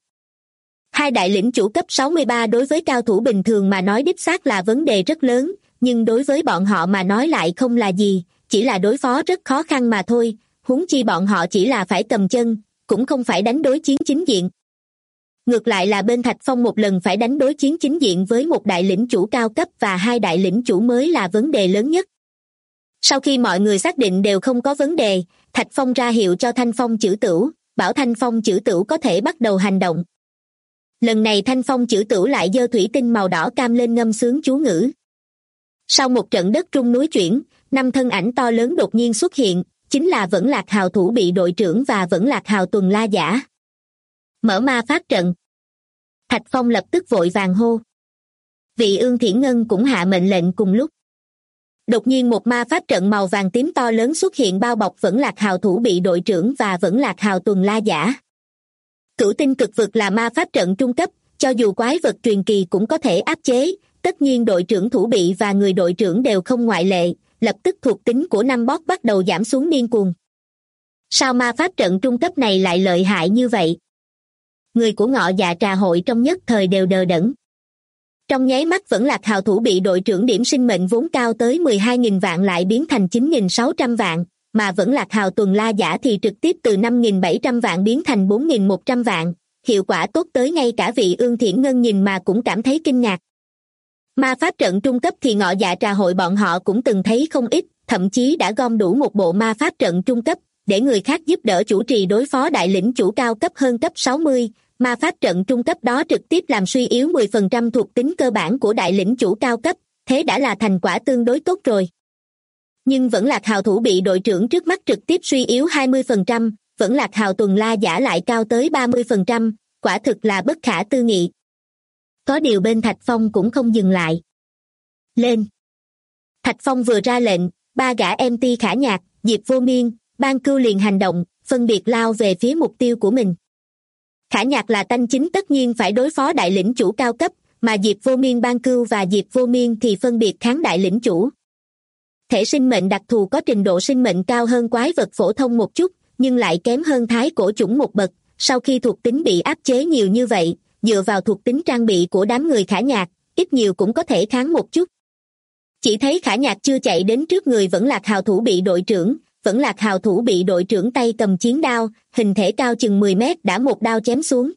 2 đại lĩnh chủ cấp 63 đối với cao thủ bình thường mà nói đích xác là vấn đề rất lớn, nhưng đối với bọn họ mà nói lại không là gì, chỉ là đối phó rất khó khăn mà thôi, huống chi bọn họ chỉ là phải cầm chân, cũng không phải đánh đối chiến chính diện. Ngược lại là bên Thạch Phong một lần phải đánh đối chiến chính diện với một đại lĩnh chủ cao cấp và 2 đại lĩnh chủ mới là vấn đề lớn nhất. Sau khi mọi người xác định đều không có vấn đề, Thạch Phong ra hiệu cho Thanh Phong Chử Tửu, bảo Thanh Phong Chử Tửu có thể bắt đầu hành động. Lần này Thanh Phong Chử Tửu lại giơ thủy tinh màu đỏ cam lên ngâm sướng chú ngữ. Sau một trận đất rung núi chuyển, 5 thân ảnh to lớn đột nhiên xuất hiện, chính là Vẫn Lạc Hào thủ bị đội trưởng và Vẫn Lạc Hào Tuần La Giả. Mở ma pháp trận. Thạch Phong lập tức vội vàng hô. Vị Ương Thiển Ngân cũng hạ mệnh lệnh cùng lúc. Đột nhiên một ma pháp trận màu vàng tím to lớn xuất hiện bao bọc Vẫn Lạc Hào thủ bị đội trưởng và Vẫn Lạc Hào Tuần La Giả. Cửu Tinh Cực Vực là ma pháp trận trung cấp, cho dù quái vật truyền kỳ cũng có thể áp chế, tất nhiên đội trưởng thủ bị và người đội trưởng đều không ngoại lệ, lập tức thuộc tính của 5 boss bắt đầu giảm xuống điên cuồng. Sao ma pháp trận trung cấp này lại lợi hại như vậy? Người của Ngọ Dạ Trà Hội trong nhất thời đều đờ đẫn. Trong nháy mắt Vẫn Lạc Hào thủ bị đội trưởng điểm sinh mệnh vốn cao tới 12.000 vạn lại biến thành 9.600 vạn, mà Vẫn Lạc Hào Tuần La Giả thì trực tiếp từ 5.700 vạn biến thành 4.100 vạn, hiệu quả tốt tới ngay cả vị Ương Thiển Ngân nhìn mà cũng cảm thấy kinh ngạc. Ma pháp trận trung cấp thì Ngọ Dạ Trà Hội bọn họ cũng từng thấy không ít, thậm chí đã gom đủ một bộ ma pháp trận trung cấp, để người khác giúp đỡ chủ trì đối phó đại lĩnh chủ cao cấp hơn cấp 60. Ma pháp trận trung cấp đó trực tiếp làm suy yếu 10% thuộc tính cơ bản của đại lĩnh chủ cao cấp, thế đã là thành quả tương đối tốt rồi. Nhưng Vẫn Lạc Hào thủ bị đội trưởng trước mắt trực tiếp suy yếu 20%, Vẫn Lạc Hào tuần la giả lại cao tới 30%, quả thực là bất khả tư nghị. Có điều bên Thạch Phong cũng không dừng lại. Lên! Thạch Phong vừa ra lệnh, ba gã MT Khả Nhạc, Diệp Vô Miên, Ban Cưu liền hành động, phân biệt lao về phía mục tiêu của mình. Khả Nhạc là tanh chính tất nhiên phải đối phó đại lĩnh chủ cao cấp, mà Diệp Vô Miên, Ban Cưu và Diệp Vô Miên thì phân biệt kháng đại lĩnh chủ. Thể sinh mệnh đặc thù có trình độ sinh mệnh cao hơn quái vật phổ thông một chút, nhưng lại kém hơn thái cổ chủng một bậc. Sau khi thuộc tính bị áp chế nhiều như vậy, dựa vào thuộc tính trang bị của đám người Khả Nhạc, ít nhiều cũng có thể kháng một chút. Chỉ thấy Khả Nhạc chưa chạy đến trước người Vẫn Lạc Hào thủ bị đội trưởng, Vẫn Lạc Hào thủ bị đội trưởng tay cầm chiến đao, hình thể cao chừng 10 mét đã một đao chém xuống.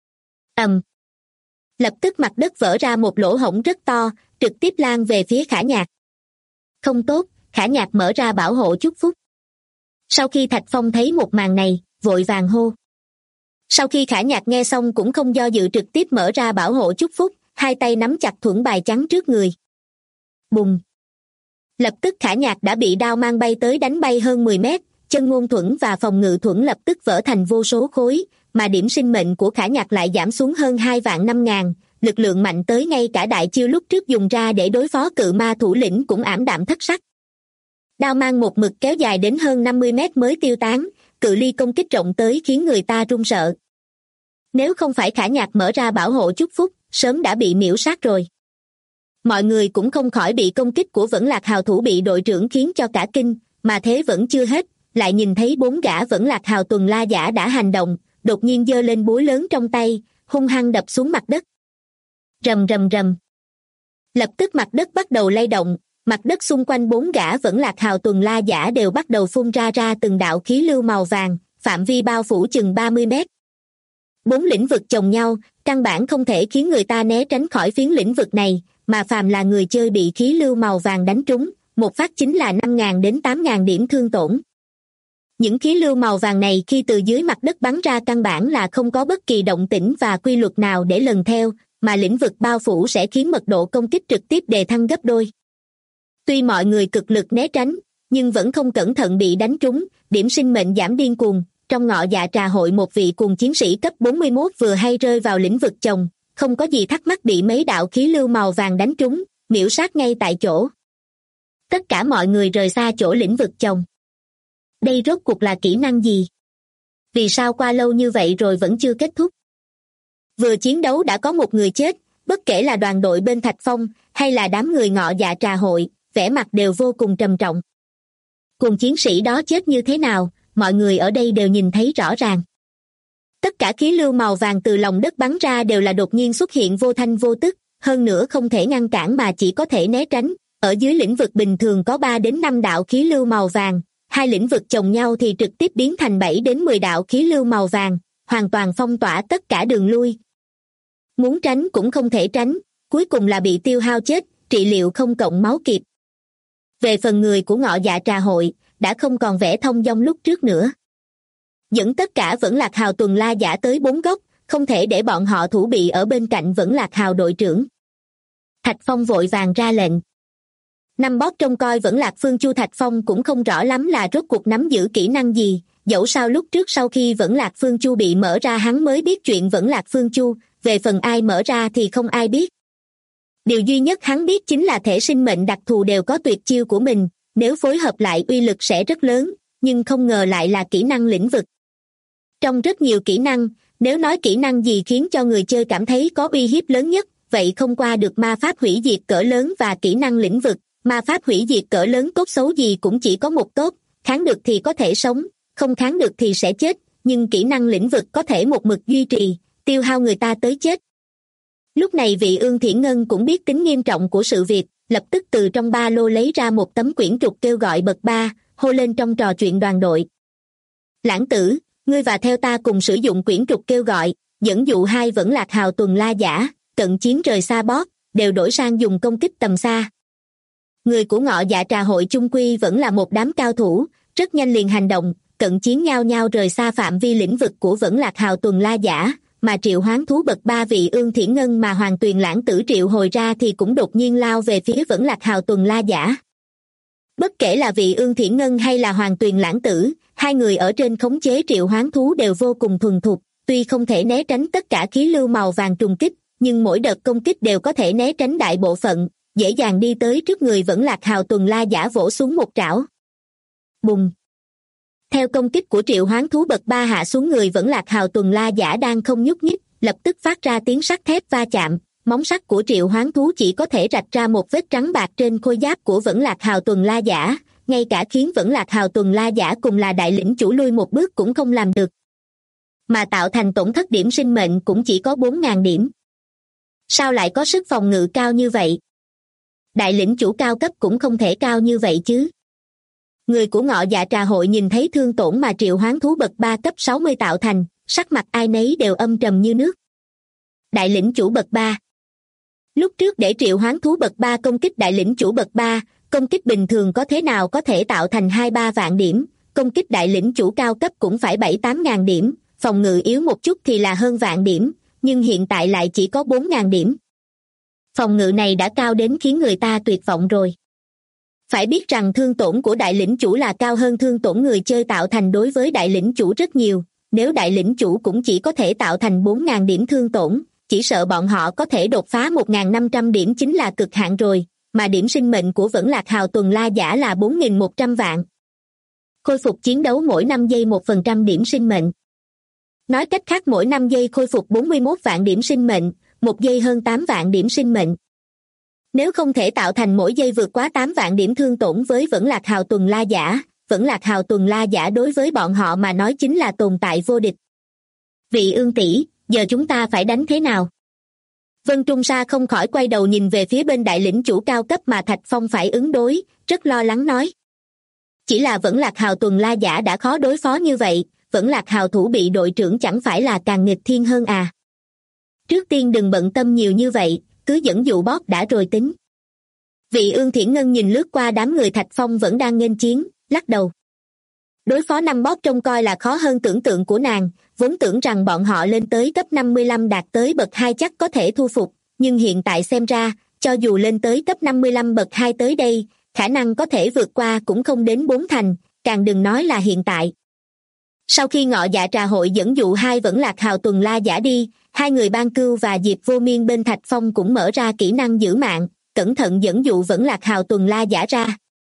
Lập tức mặt đất vỡ ra một lỗ hổng rất to, trực tiếp lan về phía Khả Nhạc. Không tốt, Khả Nhạc mở ra bảo hộ chúc phúc. Sau khi Thạch Phong thấy một màn này, vội vàng hô. Sau khi Khả Nhạc nghe xong cũng không do dự trực tiếp mở ra bảo hộ chúc phúc, hai tay nắm chặt thuẫn bài trắng trước người. Bùng! Lập tức Khả Nhạc đã bị đao mang bay tới đánh bay hơn 10 mét, chân ngôn thuẫn và phòng ngự thuẫn lập tức vỡ thành vô số khối, mà điểm sinh mệnh của Khả Nhạc lại giảm xuống hơn 2.500.000, lực lượng mạnh tới ngay cả đại chiêu lúc trước dùng ra để đối phó cự ma thủ lĩnh cũng ảm đạm thất sắc. Đao mang một mực kéo dài đến hơn 50 mét mới tiêu tán, cự ly công kích rộng tới khiến người ta run sợ. Nếu không phải Khả Nhạc mở ra bảo hộ chúc phúc, sớm đã bị miễu sát rồi. Mọi người cũng không khỏi bị công kích của Vẫn Lạc Hào thủ bị đội trưởng khiến cho cả kinh, mà thế vẫn chưa hết, lại nhìn thấy 4 gã Vẫn Lạc Hào tuần la giả đã hành động, đột nhiên giơ lên búa lớn trong tay, hung hăng đập xuống mặt đất. Rầm rầm rầm. Lập tức mặt đất bắt đầu lay động, mặt đất xung quanh 4 gã Vẫn Lạc Hào tuần la giả đều bắt đầu phun ra từng đạo khí lưu màu vàng, phạm vi bao phủ chừng 30 mét. 4 lĩnh vực chồng nhau, căn bản không thể khiến người ta né tránh khỏi phiến lĩnh vực này, mà phàm là người chơi bị khí lưu màu vàng đánh trúng, một phát chính là 5.000 đến 8.000 điểm thương tổn. Những khí lưu màu vàng này khi từ dưới mặt đất bắn ra căn bản là không có bất kỳ động tĩnh và quy luật nào để lần theo, mà lĩnh vực bao phủ sẽ khiến mật độ công kích trực tiếp đề thăng gấp đôi. Tuy mọi người cực lực né tránh, nhưng vẫn không cẩn thận bị đánh trúng, điểm sinh mệnh giảm điên cuồng. Trong Ngọ Dạ Trà Hội một vị cuồng chiến sĩ cấp 41 vừa hay rơi vào lĩnh vực chồng, không có gì thắc mắc bị mấy đạo khí lưu màu vàng đánh trúng, miễu sát ngay tại chỗ. Tất cả mọi người rời xa chỗ lĩnh vực chồng. Đây rốt cuộc là kỹ năng gì? Vì sao qua lâu như vậy rồi vẫn chưa kết thúc? Vừa chiến đấu đã có một người chết, bất kể là đoàn đội bên Thạch Phong hay là đám người Ngọ Dạ Trà Hội, vẻ mặt đều vô cùng trầm trọng. Cuồng chiến sĩ đó chết như thế nào, mọi người ở đây đều nhìn thấy rõ ràng. Tất cả khí lưu màu vàng từ lòng đất bắn ra đều là đột nhiên xuất hiện vô thanh vô tức, hơn nữa không thể ngăn cản mà chỉ có thể né tránh. Ở dưới lĩnh vực bình thường có 3 đến 5 đạo khí lưu màu vàng, hai lĩnh vực chồng nhau thì trực tiếp biến thành 7 đến 10 đạo khí lưu màu vàng, hoàn toàn phong tỏa tất cả đường lui. Muốn tránh cũng không thể tránh, cuối cùng là bị tiêu hao chết, trị liệu không cộng máu kịp. Về phần người của Ngọ Dạ Trà Hội, đã không còn vẻ thông dong lúc trước nữa. Dẫn tất cả Vẫn Lạc Hào tuần la giả tới 4 góc, không thể để bọn họ thủ bị ở bên cạnh Vẫn Lạc Hào đội trưởng. Thạch Phong vội vàng ra lệnh. Năm bóp trông coi Vẫn Lạc Phương Chu Thạch Phong cũng không rõ lắm là rốt cuộc nắm giữ kỹ năng gì, dẫu sao lúc trước sau khi Vẫn Lạc Phương Chu bị mở ra hắn mới biết chuyện Vẫn Lạc Phương Chu, về phần ai mở ra thì không ai biết. Điều duy nhất hắn biết chính là thể sinh mệnh đặc thù đều có tuyệt chiêu của mình, nếu phối hợp lại uy lực sẽ rất lớn, nhưng không ngờ lại là kỹ năng lĩnh vực. Trong rất nhiều kỹ năng, nếu nói kỹ năng gì khiến cho người chơi cảm thấy có uy hiếp lớn nhất, vậy không qua được ma pháp hủy diệt cỡ lớn và kỹ năng lĩnh vực. Ma pháp hủy diệt cỡ lớn tốt xấu gì cũng chỉ có một tốt, kháng được thì có thể sống, không kháng được thì sẽ chết, nhưng kỹ năng lĩnh vực có thể một mực duy trì, tiêu hao người ta tới chết. Lúc này vị Ương Thiển Ngân cũng biết tính nghiêm trọng của sự việc, lập tức từ trong ba lô lấy ra một tấm quyển trục kêu gọi bậc 3, hô lên trong trò chuyện đoàn đội. Lãng tử, ngươi và theo ta cùng sử dụng quyển trục kêu gọi, dẫn dụ hai Vẫn Lạc Hào tuần la giả, cận chiến rời xa boss, đều đổi sang dùng công kích tầm xa. Người của Ngọ Dạ Trà Hội chung quy vẫn là một đám cao thủ, rất nhanh liền hành động, cận chiến nhao nhao rời xa phạm vi lĩnh vực của Vẫn Lạc Hào Tuần La Giả, mà triệu hoán thú bậc 3 vị Ương Thiển Ngân mà Hoàng Tuyền Lãng Tử triệu hồi ra thì cũng đột nhiên lao về phía Vẫn Lạc Hào Tuần La Giả. Bất kể là vị Ương Thiển Ngân hay là Hoàng Tuyền Lãng Tử, hai người ở trên khống chế triệu hoán thú đều vô cùng thuần thục, tuy không thể né tránh tất cả khí lưu màu vàng trùng kích, nhưng mỗi đợt công kích đều có thể né tránh đại bộ phận, dễ dàng đi tới trước người Vẫn Lạc Hào Tuần La Giả vỗ xuống một trảo. Bùng! Theo công kích của triệu hoán thú bậc 3 hạ xuống người Vẫn Lạc Hào Tuần La Giả đang không nhúc nhích, lập tức phát ra tiếng sắt thép va chạm, móng sắt của triệu hoán thú chỉ có thể rạch ra một vết trắng bạc trên khôi giáp của Vẫn Lạc Hào Tuần La Giả, ngay cả khiến Vẫn Lạc Hào Tuần La Giả cùng là đại lĩnh chủ lui một bước cũng không làm được. Mà tạo thành tổn thất điểm sinh mệnh cũng chỉ có 4.000 điểm. Sao lại có sức phòng ngự cao như vậy? Đại lĩnh chủ cao cấp cũng không thể cao như vậy chứ. Người của Ngọ Dạ Trà Hội nhìn thấy thương tổn mà triệu hoán thú bậc 3 cấp 60 tạo thành, sắc mặt ai nấy đều âm trầm như nước. Đại lĩnh chủ bậc 3. Lúc trước để triệu hoán thú bậc 3 công kích đại lĩnh chủ bậc 3, công kích bình thường có thế nào có thể tạo thành 2-3 vạn điểm, công kích đại lĩnh chủ cao cấp cũng phải 7-8 ngàn điểm, phòng ngự yếu một chút thì là hơn vạn điểm, nhưng hiện tại lại chỉ có 4.000 điểm. Phòng ngự này đã cao đến khiến người ta tuyệt vọng rồi. Phải biết rằng thương tổn của đại lĩnh chủ là cao hơn thương tổn người chơi tạo thành đối với đại lĩnh chủ rất nhiều, nếu đại lĩnh chủ cũng chỉ có thể tạo thành 4.000 điểm thương tổn, chỉ sợ bọn họ có thể đột phá 1.500 điểm chính là cực hạn rồi, mà điểm sinh mệnh của Vẫn Lạc Hào Tuần La Giả là 4.100 vạn. Khôi phục chiến đấu mỗi 5 giây 1% điểm sinh mệnh. Nói cách khác mỗi 5 giây khôi phục 41 vạn điểm sinh mệnh, 1 giây hơn 8 vạn điểm sinh mệnh. Nếu không thể tạo thành mỗi giây vượt quá 8 vạn điểm thương tổn với Vẫn Lạc Hào Tuần La Giả, Vẫn Lạc Hào Tuần La Giả đối với bọn họ mà nói chính là tồn tại vô địch. Vị Ương tỷ, giờ chúng ta phải đánh thế nào? Vân Trung Sa không khỏi quay đầu nhìn về phía bên đại lĩnh chủ cao cấp mà Thạch Phong phải ứng đối, rất lo lắng nói. Chỉ là Vẫn Lạc Hào Tuần La Giả đã khó đối phó như vậy, Vẫn Lạc Hào thủ bị đội trưởng chẳng phải là càng nghịch thiên hơn à? Trước tiên đừng bận tâm nhiều như vậy, cứ dẫn dụ boss đã rồi tính. Vị Ương Thiển Ngân nhìn lướt qua đám người Thạch Phong vẫn đang nghênh chiến, lắc đầu. Đối phó 5 boss trông coi là khó hơn tưởng tượng của nàng, vốn tưởng rằng bọn họ lên tới cấp 55 đạt tới bậc 2 chắc có thể thu phục, nhưng hiện tại xem ra, cho dù lên tới cấp 55 bậc 2 tới đây, khả năng có thể vượt qua cũng không đến 4 thành, càng đừng nói là hiện tại. Sau khi Ngọ Dạ Trà Hội dẫn dụ hai Vẫn Lạc Hào Tuần La Giả đi, hai người Ban Cưu và Diệp Vô Miên bên Thạch Phong cũng mở ra kỹ năng giữ mạng, cẩn thận dẫn dụ Vẫn Lạc Hào Tuần La Giả ra.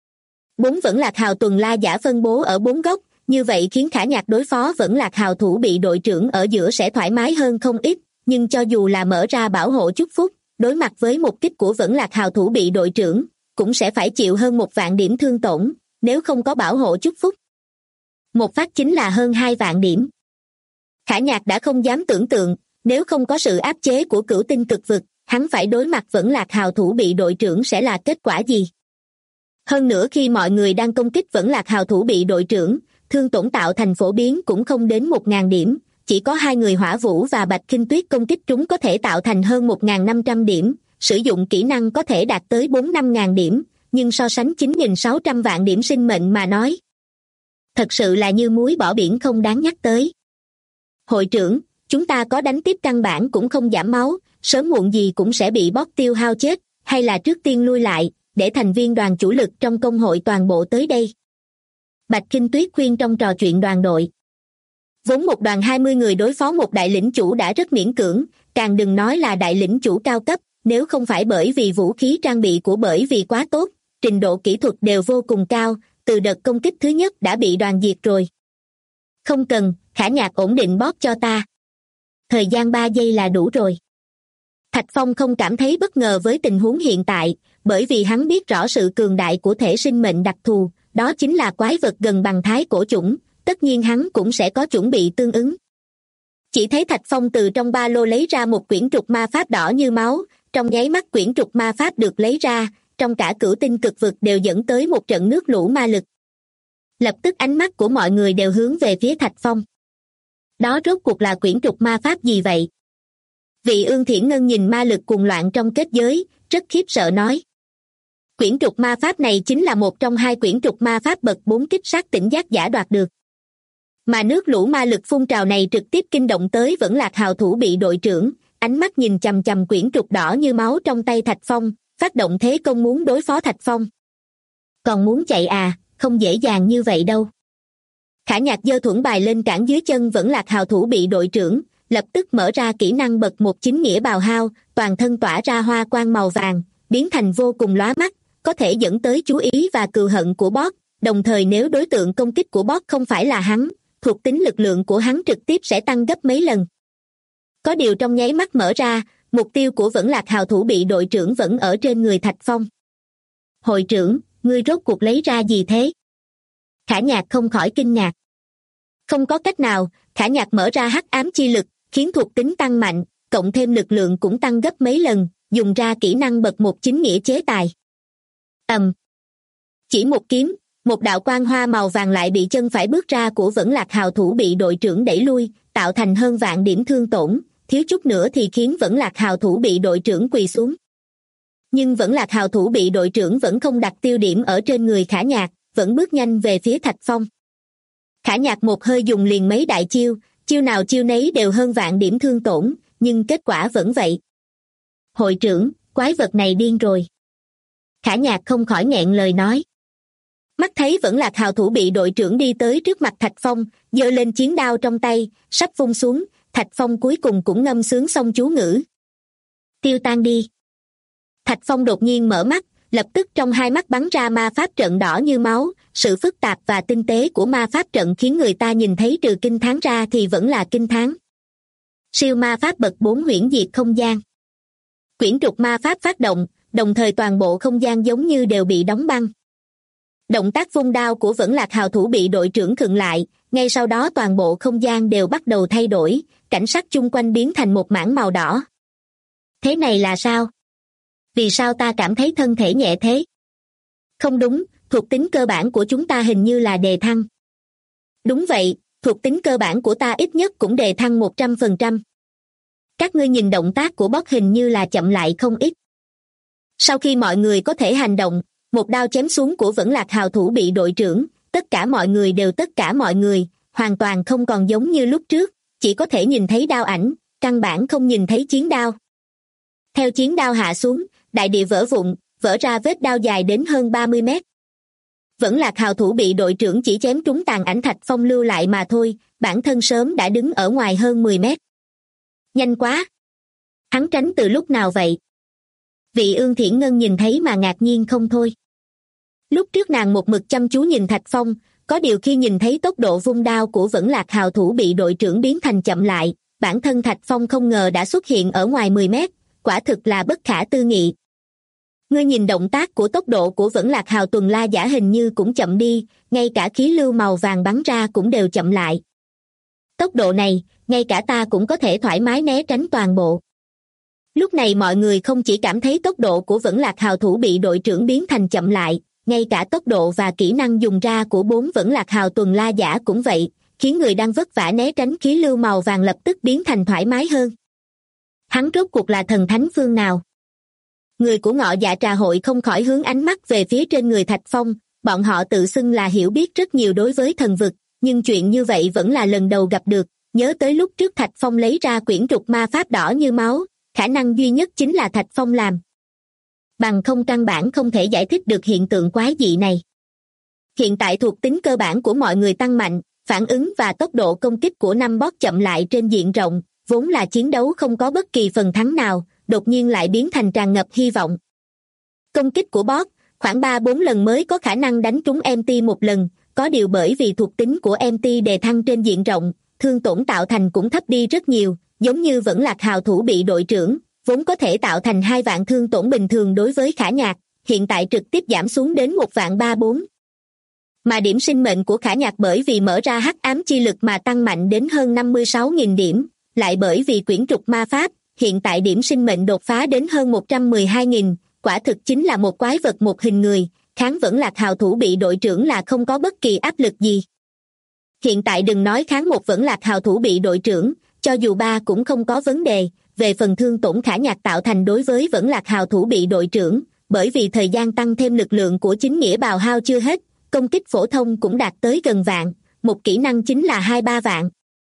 4 Vẫn Lạc Hào Tuần La Giả phân bố ở 4 góc, như vậy khiến Khả Nhạc đối phó Vẫn Lạc Hào thủ bị đội trưởng ở giữa sẽ thoải mái hơn không ít, nhưng cho dù là mở ra bảo hộ chúc phúc, đối mặt với một kích của Vẫn Lạc Hào thủ bị đội trưởng, cũng sẽ phải chịu hơn 1 vạn điểm thương tổn, nếu không có bảo hộ chúc phúc. Một phát chính là hơn 2 vạn điểm. Khả Nhạc đã không dám tưởng tượng, nếu không có sự áp chế của Cửu Tinh Cực Vực, hắn phải đối mặt Vẫn Lạc Hào thủ bị đội trưởng sẽ là kết quả gì. Hơn nữa khi mọi người đang công kích Vẫn Lạc Hào thủ bị đội trưởng, thương tổn tạo thành phổ biến cũng không đến 1.000 điểm, chỉ có 2 người Hỏa Vũ và Bạch Kinh Tuyết công kích chúng có thể tạo thành hơn 1.500 điểm, sử dụng kỹ năng có thể đạt tới 4-5 điểm, nhưng so sánh 9.600 vạn điểm sinh mệnh mà nói. Thật sự là như muối bỏ biển không đáng nhắc tới. Hội trưởng, chúng ta có đánh tiếp căn bản cũng không giảm máu, sớm muộn gì cũng sẽ bị boss tiêu hao chết, hay là trước tiên lui lại, để thành viên đoàn chủ lực trong công hội toàn bộ tới đây. Bạch Kinh Tuyết khuyên trong trò chuyện đoàn đội. Vốn một đoàn 20 người đối phó một đại lĩnh chủ đã rất miễn cưỡng, càng đừng nói là đại lĩnh chủ cao cấp, nếu không phải bởi vì vũ khí trang bị của bởi vì quá tốt, trình độ kỹ thuật đều vô cùng cao, từ đợt công kích thứ nhất đã bị đoàn diệt rồi. Không cần, Khả Nhạc ổn định boss cho ta. Thời gian 3 giây là đủ rồi. Thạch Phong không cảm thấy bất ngờ với tình huống hiện tại, bởi vì hắn biết rõ sự cường đại của thể sinh mệnh đặc thù, đó chính là quái vật gần bằng thái cổ chủng, tất nhiên hắn cũng sẽ có chuẩn bị tương ứng. Chỉ thấy Thạch Phong từ trong ba lô lấy ra một quyển trục ma pháp đỏ như máu, trong nháy mắt quyển trục ma pháp được lấy ra, trong cả Cửu Tinh Cực Vực đều dẫn tới một trận nước lũ ma lực. Lập tức ánh mắt của mọi người đều hướng về phía Thạch Phong. Đó rốt cuộc là quyển trục ma pháp gì vậy? Vị Ương Thiển Ngân nhìn ma lực cuồng loạn trong kết giới, rất khiếp sợ nói. Quyển trục ma pháp này chính là một trong hai quyển trục ma pháp bậc 4 kích sát tỉnh giác giả đoạt được. Mà nước lũ ma lực phun trào này trực tiếp kinh động tới Vẫn Lạc hào thủ bị đội trưởng, ánh mắt nhìn chằm chằm quyển trục đỏ như máu trong tay Thạch Phong, phát động thế công muốn đối phó Thạch Phong. Còn muốn chạy à, không dễ dàng như vậy đâu. Khả Nhạc giơ thuẫn bài lên cản dưới chân Vẫn Lạc hào thủ bị đội trưởng, lập tức mở ra kỹ năng bậc 1 chính nghĩa bào hao, toàn thân tỏa ra hoa quang màu vàng, biến thành vô cùng lóa mắt, có thể dẫn tới chú ý và cừu hận của boss, đồng thời nếu đối tượng công kích của boss không phải là hắn, thuộc tính lực lượng của hắn trực tiếp sẽ tăng gấp mấy lần. Có điều trong nháy mắt mở ra, mục tiêu của Vẫn Lạc hào thủ bị đội trưởng vẫn ở trên người Thạch Phong. Hội trưởng, ngươi rốt cuộc lấy ra gì thế? Khả Nhạc không khỏi kinh ngạc. Không có cách nào, Khả Nhạc mở ra hắc ám chi lực, khiến thuộc tính tăng mạnh, cộng thêm lực lượng cũng tăng gấp mấy lần, dùng ra kỹ năng bậc 1 chính nghĩa chế tài. Chỉ một kiếm, một đạo quang hoa màu vàng lại bị chân phải bước ra của Vẫn Lạc hào thủ bị đội trưởng đẩy lui, tạo thành hơn vạn điểm thương tổn, thiếu chút nữa thì khiến Vẫn Lạc hào thủ bị đội trưởng quỳ xuống. Nhưng Vẫn Lạc hào thủ bị đội trưởng vẫn không đặt tiêu điểm ở trên người Khả Nhạc, vẫn bước nhanh về phía Thạch Phong. Khả Nhạc một hơi dùng liền mấy đại chiêu, chiêu nào chiêu nấy đều hơn vạn điểm thương tổn, nhưng kết quả vẫn vậy. Hội trưởng, quái vật này điên rồi. Khả Nhạc không khỏi nghẹn lời nói. Mắt thấy Vẫn Lạc hào thủ bị đội trưởng đi tới trước mặt Thạch Phong, giơ lên chiến đao trong tay, sắp vung xuống, Thạch Phong cuối cùng cũng ngâm sướng xong chú ngữ. Tiêu tan đi. Thạch Phong đột nhiên mở mắt, lập tức trong hai mắt bắn ra ma pháp trận đỏ như máu, sự phức tạp và tinh tế của ma pháp trận khiến người ta nhìn thấy trừ kinh thán ra thì vẫn là kinh thán. Siêu ma pháp bậc 4 huyễn diệt không gian. Quyển trục ma pháp phát động, đồng thời toàn bộ không gian giống như đều bị đóng băng. Động tác vung đao của Vẫn Lạc hào thủ bị đội trưởng khựng lại, ngay sau đó toàn bộ không gian đều bắt đầu thay đổi, cảnh sắc chung quanh biến thành một mảng màu đỏ. Thế này là sao? Vì sao ta cảm thấy thân thể nhẹ thế? Không đúng, thuộc tính cơ bản của chúng ta hình như là đề thăng. Đúng vậy, thuộc tính cơ bản của ta ít nhất cũng đề thăng 100%. Các ngươi nhìn động tác của boss hình như là chậm lại không ít. Sau khi mọi người có thể hành động, một đao chém xuống của Vẫn Lạc hào thủ bị đội trưởng, tất cả mọi người đều tất cả mọi người, hoàn toàn không còn giống như lúc trước, chỉ có thể nhìn thấy đao ảnh, căn bản không nhìn thấy chiến đao. Theo chiến đao hạ xuống, đại địa vỡ vụn, vỡ ra vết đao dài đến hơn 30 mét. Vẫn Lạc hào thủ bị đội trưởng chỉ chém trúng tàn ảnh Thạch Phong lưu lại mà thôi, bản thân sớm đã đứng ở ngoài hơn 10 mét. Nhanh quá! Hắn tránh từ lúc nào vậy? Vị Ương Thiển Ngân nhìn thấy mà ngạc nhiên không thôi. Lúc trước nàng một mực chăm chú nhìn Thạch Phong, có điều khi nhìn thấy tốc độ vung đao của Vẫn Lạc hào thủ bị đội trưởng biến thành chậm lại, bản thân Thạch Phong không ngờ đã xuất hiện ở ngoài 10 mét, quả thực là bất khả tư nghị. Ngươi nhìn động tác của tốc độ của Vẫn Lạc hào tuần la giả hình như cũng chậm đi, ngay cả khí lưu màu vàng bắn ra cũng đều chậm lại. Tốc độ này, ngay cả ta cũng có thể thoải mái né tránh toàn bộ. Lúc này mọi người không chỉ cảm thấy tốc độ của Vẫn Lạc hào thủ bị đội trưởng biến thành chậm lại, ngay cả tốc độ và kỹ năng dùng ra của 4 Vẫn Lạc hào tuần la giả cũng vậy, khiến người đang vất vả né tránh khí lưu màu vàng lập tức biến thành thoải mái hơn. Hắn rốt cuộc là thần thánh phương nào? Người của Ngọ Dạ Trà Hội không khỏi hướng ánh mắt về phía trên người Thạch Phong, bọn họ tự xưng là hiểu biết rất nhiều đối với thần vực, nhưng chuyện như vậy vẫn là lần đầu gặp được, nhớ tới lúc trước Thạch Phong lấy ra quyển trục ma pháp đỏ như máu, khả năng duy nhất chính là Thạch Phong làm. Bằng không căn bản không thể giải thích được hiện tượng quái dị này. Hiện tại thuộc tính cơ bản của mọi người tăng mạnh, phản ứng và tốc độ công kích của năm boss chậm lại trên diện rộng, vốn là chiến đấu không có bất kỳ phần thắng nào, đột nhiên lại biến thành tràn ngập hy vọng. Công kích của boss, khoảng 3-4 lần mới có khả năng đánh trúng MT một lần, có điều bởi vì thuộc tính của MT đề thăng trên diện rộng, thương tổn tạo thành cũng thấp đi rất nhiều, giống như Vẫn Lạc hào thủ bị đội trưởng, vốn có thể tạo thành 2 vạn thương tổn bình thường đối với Khả Nhạc, hiện tại trực tiếp giảm xuống đến 1.340.000. Mà điểm sinh mệnh của Khả Nhạc bởi vì mở ra hắc ám chi lực mà tăng mạnh đến hơn 56.000 điểm, lại bởi vì quyển trục ma pháp, hiện tại điểm sinh mệnh đột phá đến hơn 112.000, quả thực chính là một quái vật một hình người, kháng Vẫn Lạc hào thủ bị đội trưởng là không có bất kỳ áp lực gì. Hiện tại đừng nói kháng một Vẫn Lạc hào thủ bị đội trưởng, cho dù 3 cũng không có vấn đề, về phần thương tổn Khả Nhạc tạo thành đối với Vẫn Lạc hào thủ bị đội trưởng, bởi vì thời gian tăng thêm lực lượng của chính nghĩa bào hao chưa hết, công kích phổ thông cũng đạt tới gần vạn, một kỹ năng chính là 2-3 vạn.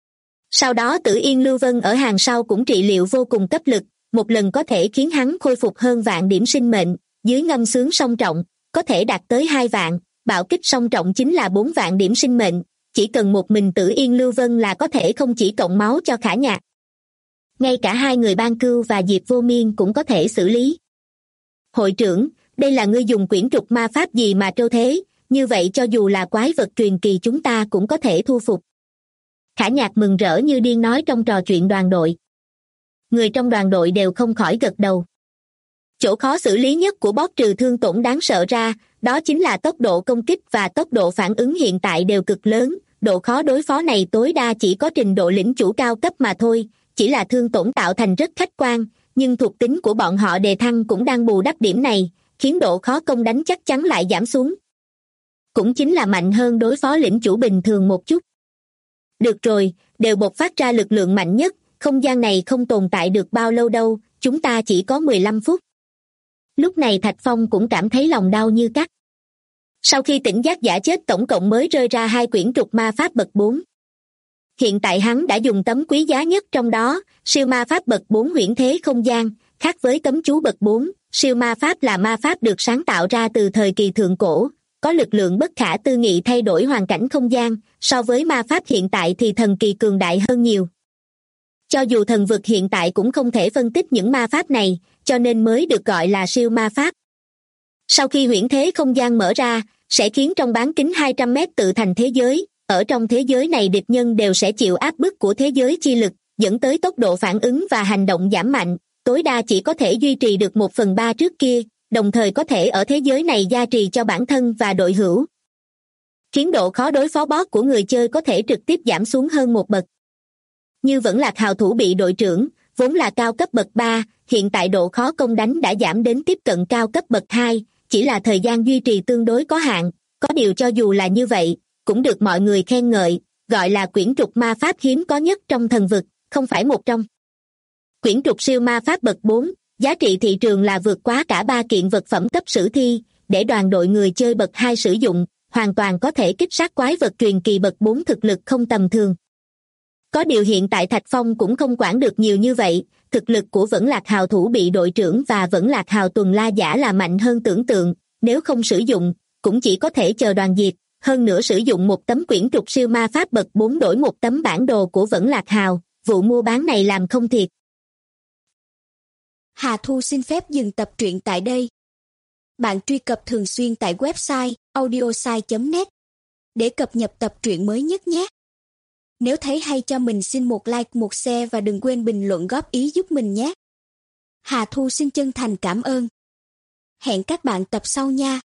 Sau đó Tử Yên Lưu Vân ở hàng sau cũng trị liệu vô cùng cấp lực, một lần có thể khiến hắn khôi phục hơn vạn điểm sinh mệnh, dưới ngâm sướng song trọng, có thể đạt tới 2 vạn, bạo kích song trọng chính là 4 vạn điểm sinh mệnh, chỉ cần một mình Tử Yên Lưu Vân là có thể không chỉ cộng máu cho Khả Nhạc. Ngay cả hai người Ban Cưu và Diệp Vô Miên cũng có thể xử lý. Hội trưởng, đây là ngươi dùng quyển trục ma pháp gì mà trâu thế, như vậy cho dù là quái vật truyền kỳ chúng ta cũng có thể thu phục. Khả Nhạc mừng rỡ như điên nói trong trò chuyện đoàn đội. Người trong đoàn đội đều không khỏi gật đầu. Chỗ khó xử lý nhất của boss trừ thương tổn đáng sợ ra, đó chính là tốc độ công kích và tốc độ phản ứng hiện tại đều cực lớn, độ khó đối phó này tối đa chỉ có trình độ lĩnh chủ cao cấp mà thôi, chỉ là thương tổn tạo thành rất khách quan, nhưng thuộc tính của bọn họ đề thăng cũng đang bù đắp điểm này, khiến độ khó công đánh chắc chắn lại giảm xuống. Cũng chính là mạnh hơn đối phó lĩnh chủ bình thường một chút. Được rồi, đều bộc phát ra lực lượng mạnh nhất, không gian này không tồn tại được bao lâu đâu, chúng ta chỉ có 15 phút. Lúc này Thạch Phong cũng cảm thấy lòng đau như cắt. Sau khi tỉnh giác giả chết tổng cộng mới rơi ra 2 quyển trục ma pháp bậc 4. Hiện tại hắn đã dùng tấm quý giá nhất trong đó, siêu ma pháp bậc 4 huyễn thế không gian, khác với cấm chú bậc 4, siêu ma pháp là ma pháp được sáng tạo ra từ thời kỳ thượng cổ, có lực lượng bất khả tư nghị thay đổi hoàn cảnh không gian, so với ma pháp hiện tại thì thần kỳ cường đại hơn nhiều. Cho dù thần vực hiện tại cũng không thể phân tích những ma pháp này, cho nên mới được gọi là siêu ma pháp. Sau khi huyễn thế không gian mở ra, sẽ khiến trong bán kính 200 mét tự thành thế giới, ở trong thế giới này địch nhân đều sẽ chịu áp bức của thế giới chi lực, dẫn tới tốc độ phản ứng và hành động giảm mạnh, tối đa chỉ có thể duy trì được 1/3 trước kia, đồng thời có thể ở thế giới này gia trì cho bản thân và đội hữu. Khiến độ khó đối phó boss của người chơi có thể trực tiếp giảm xuống hơn một bậc. Như Vẫn Lạc hào thủ bị đội trưởng, vốn là cao cấp bậc 3, hiện tại độ khó công đánh đã giảm đến tiếp cận cao cấp bậc 2, chỉ là thời gian duy trì tương đối có hạn, có điều cho dù là như vậy, cũng được mọi người khen ngợi, gọi là quyển trục ma pháp hiếm có nhất trong thần vực, không phải một trong. Quyển trục siêu ma pháp bậc 4, giá trị thị trường là vượt quá cả 3 kiện vật phẩm cấp sử thi, để đoàn đội người chơi bậc 2 sử dụng, hoàn toàn có thể kích sát quái vật truyền kỳ bậc 4 thực lực không tầm thường. Có điều hiện tại Thạch Phong cũng không quản được nhiều như vậy, thực lực của Vẫn Lạc hào thủ bị đội trưởng và Vẫn Lạc hào tuần la giả là mạnh hơn tưởng tượng, nếu không sử dụng, cũng chỉ có thể chờ đoàn diệt, hơn nữa sử dụng một tấm quyển trục siêu ma pháp bậc 4 đổi một tấm bản đồ của Vẫn Lạc hào, vụ mua bán này làm không thiệt. Hà Thu xin phép dừng tập truyện tại đây. Bạn truy cập thường xuyên tại website audiosai.net để cập nhật tập truyện mới nhất nhé. Nếu thấy hay cho mình xin một like, một share và đừng quên bình luận góp ý giúp mình nhé. Hà Thu xin chân thành cảm ơn. Hẹn các bạn tập sau nha.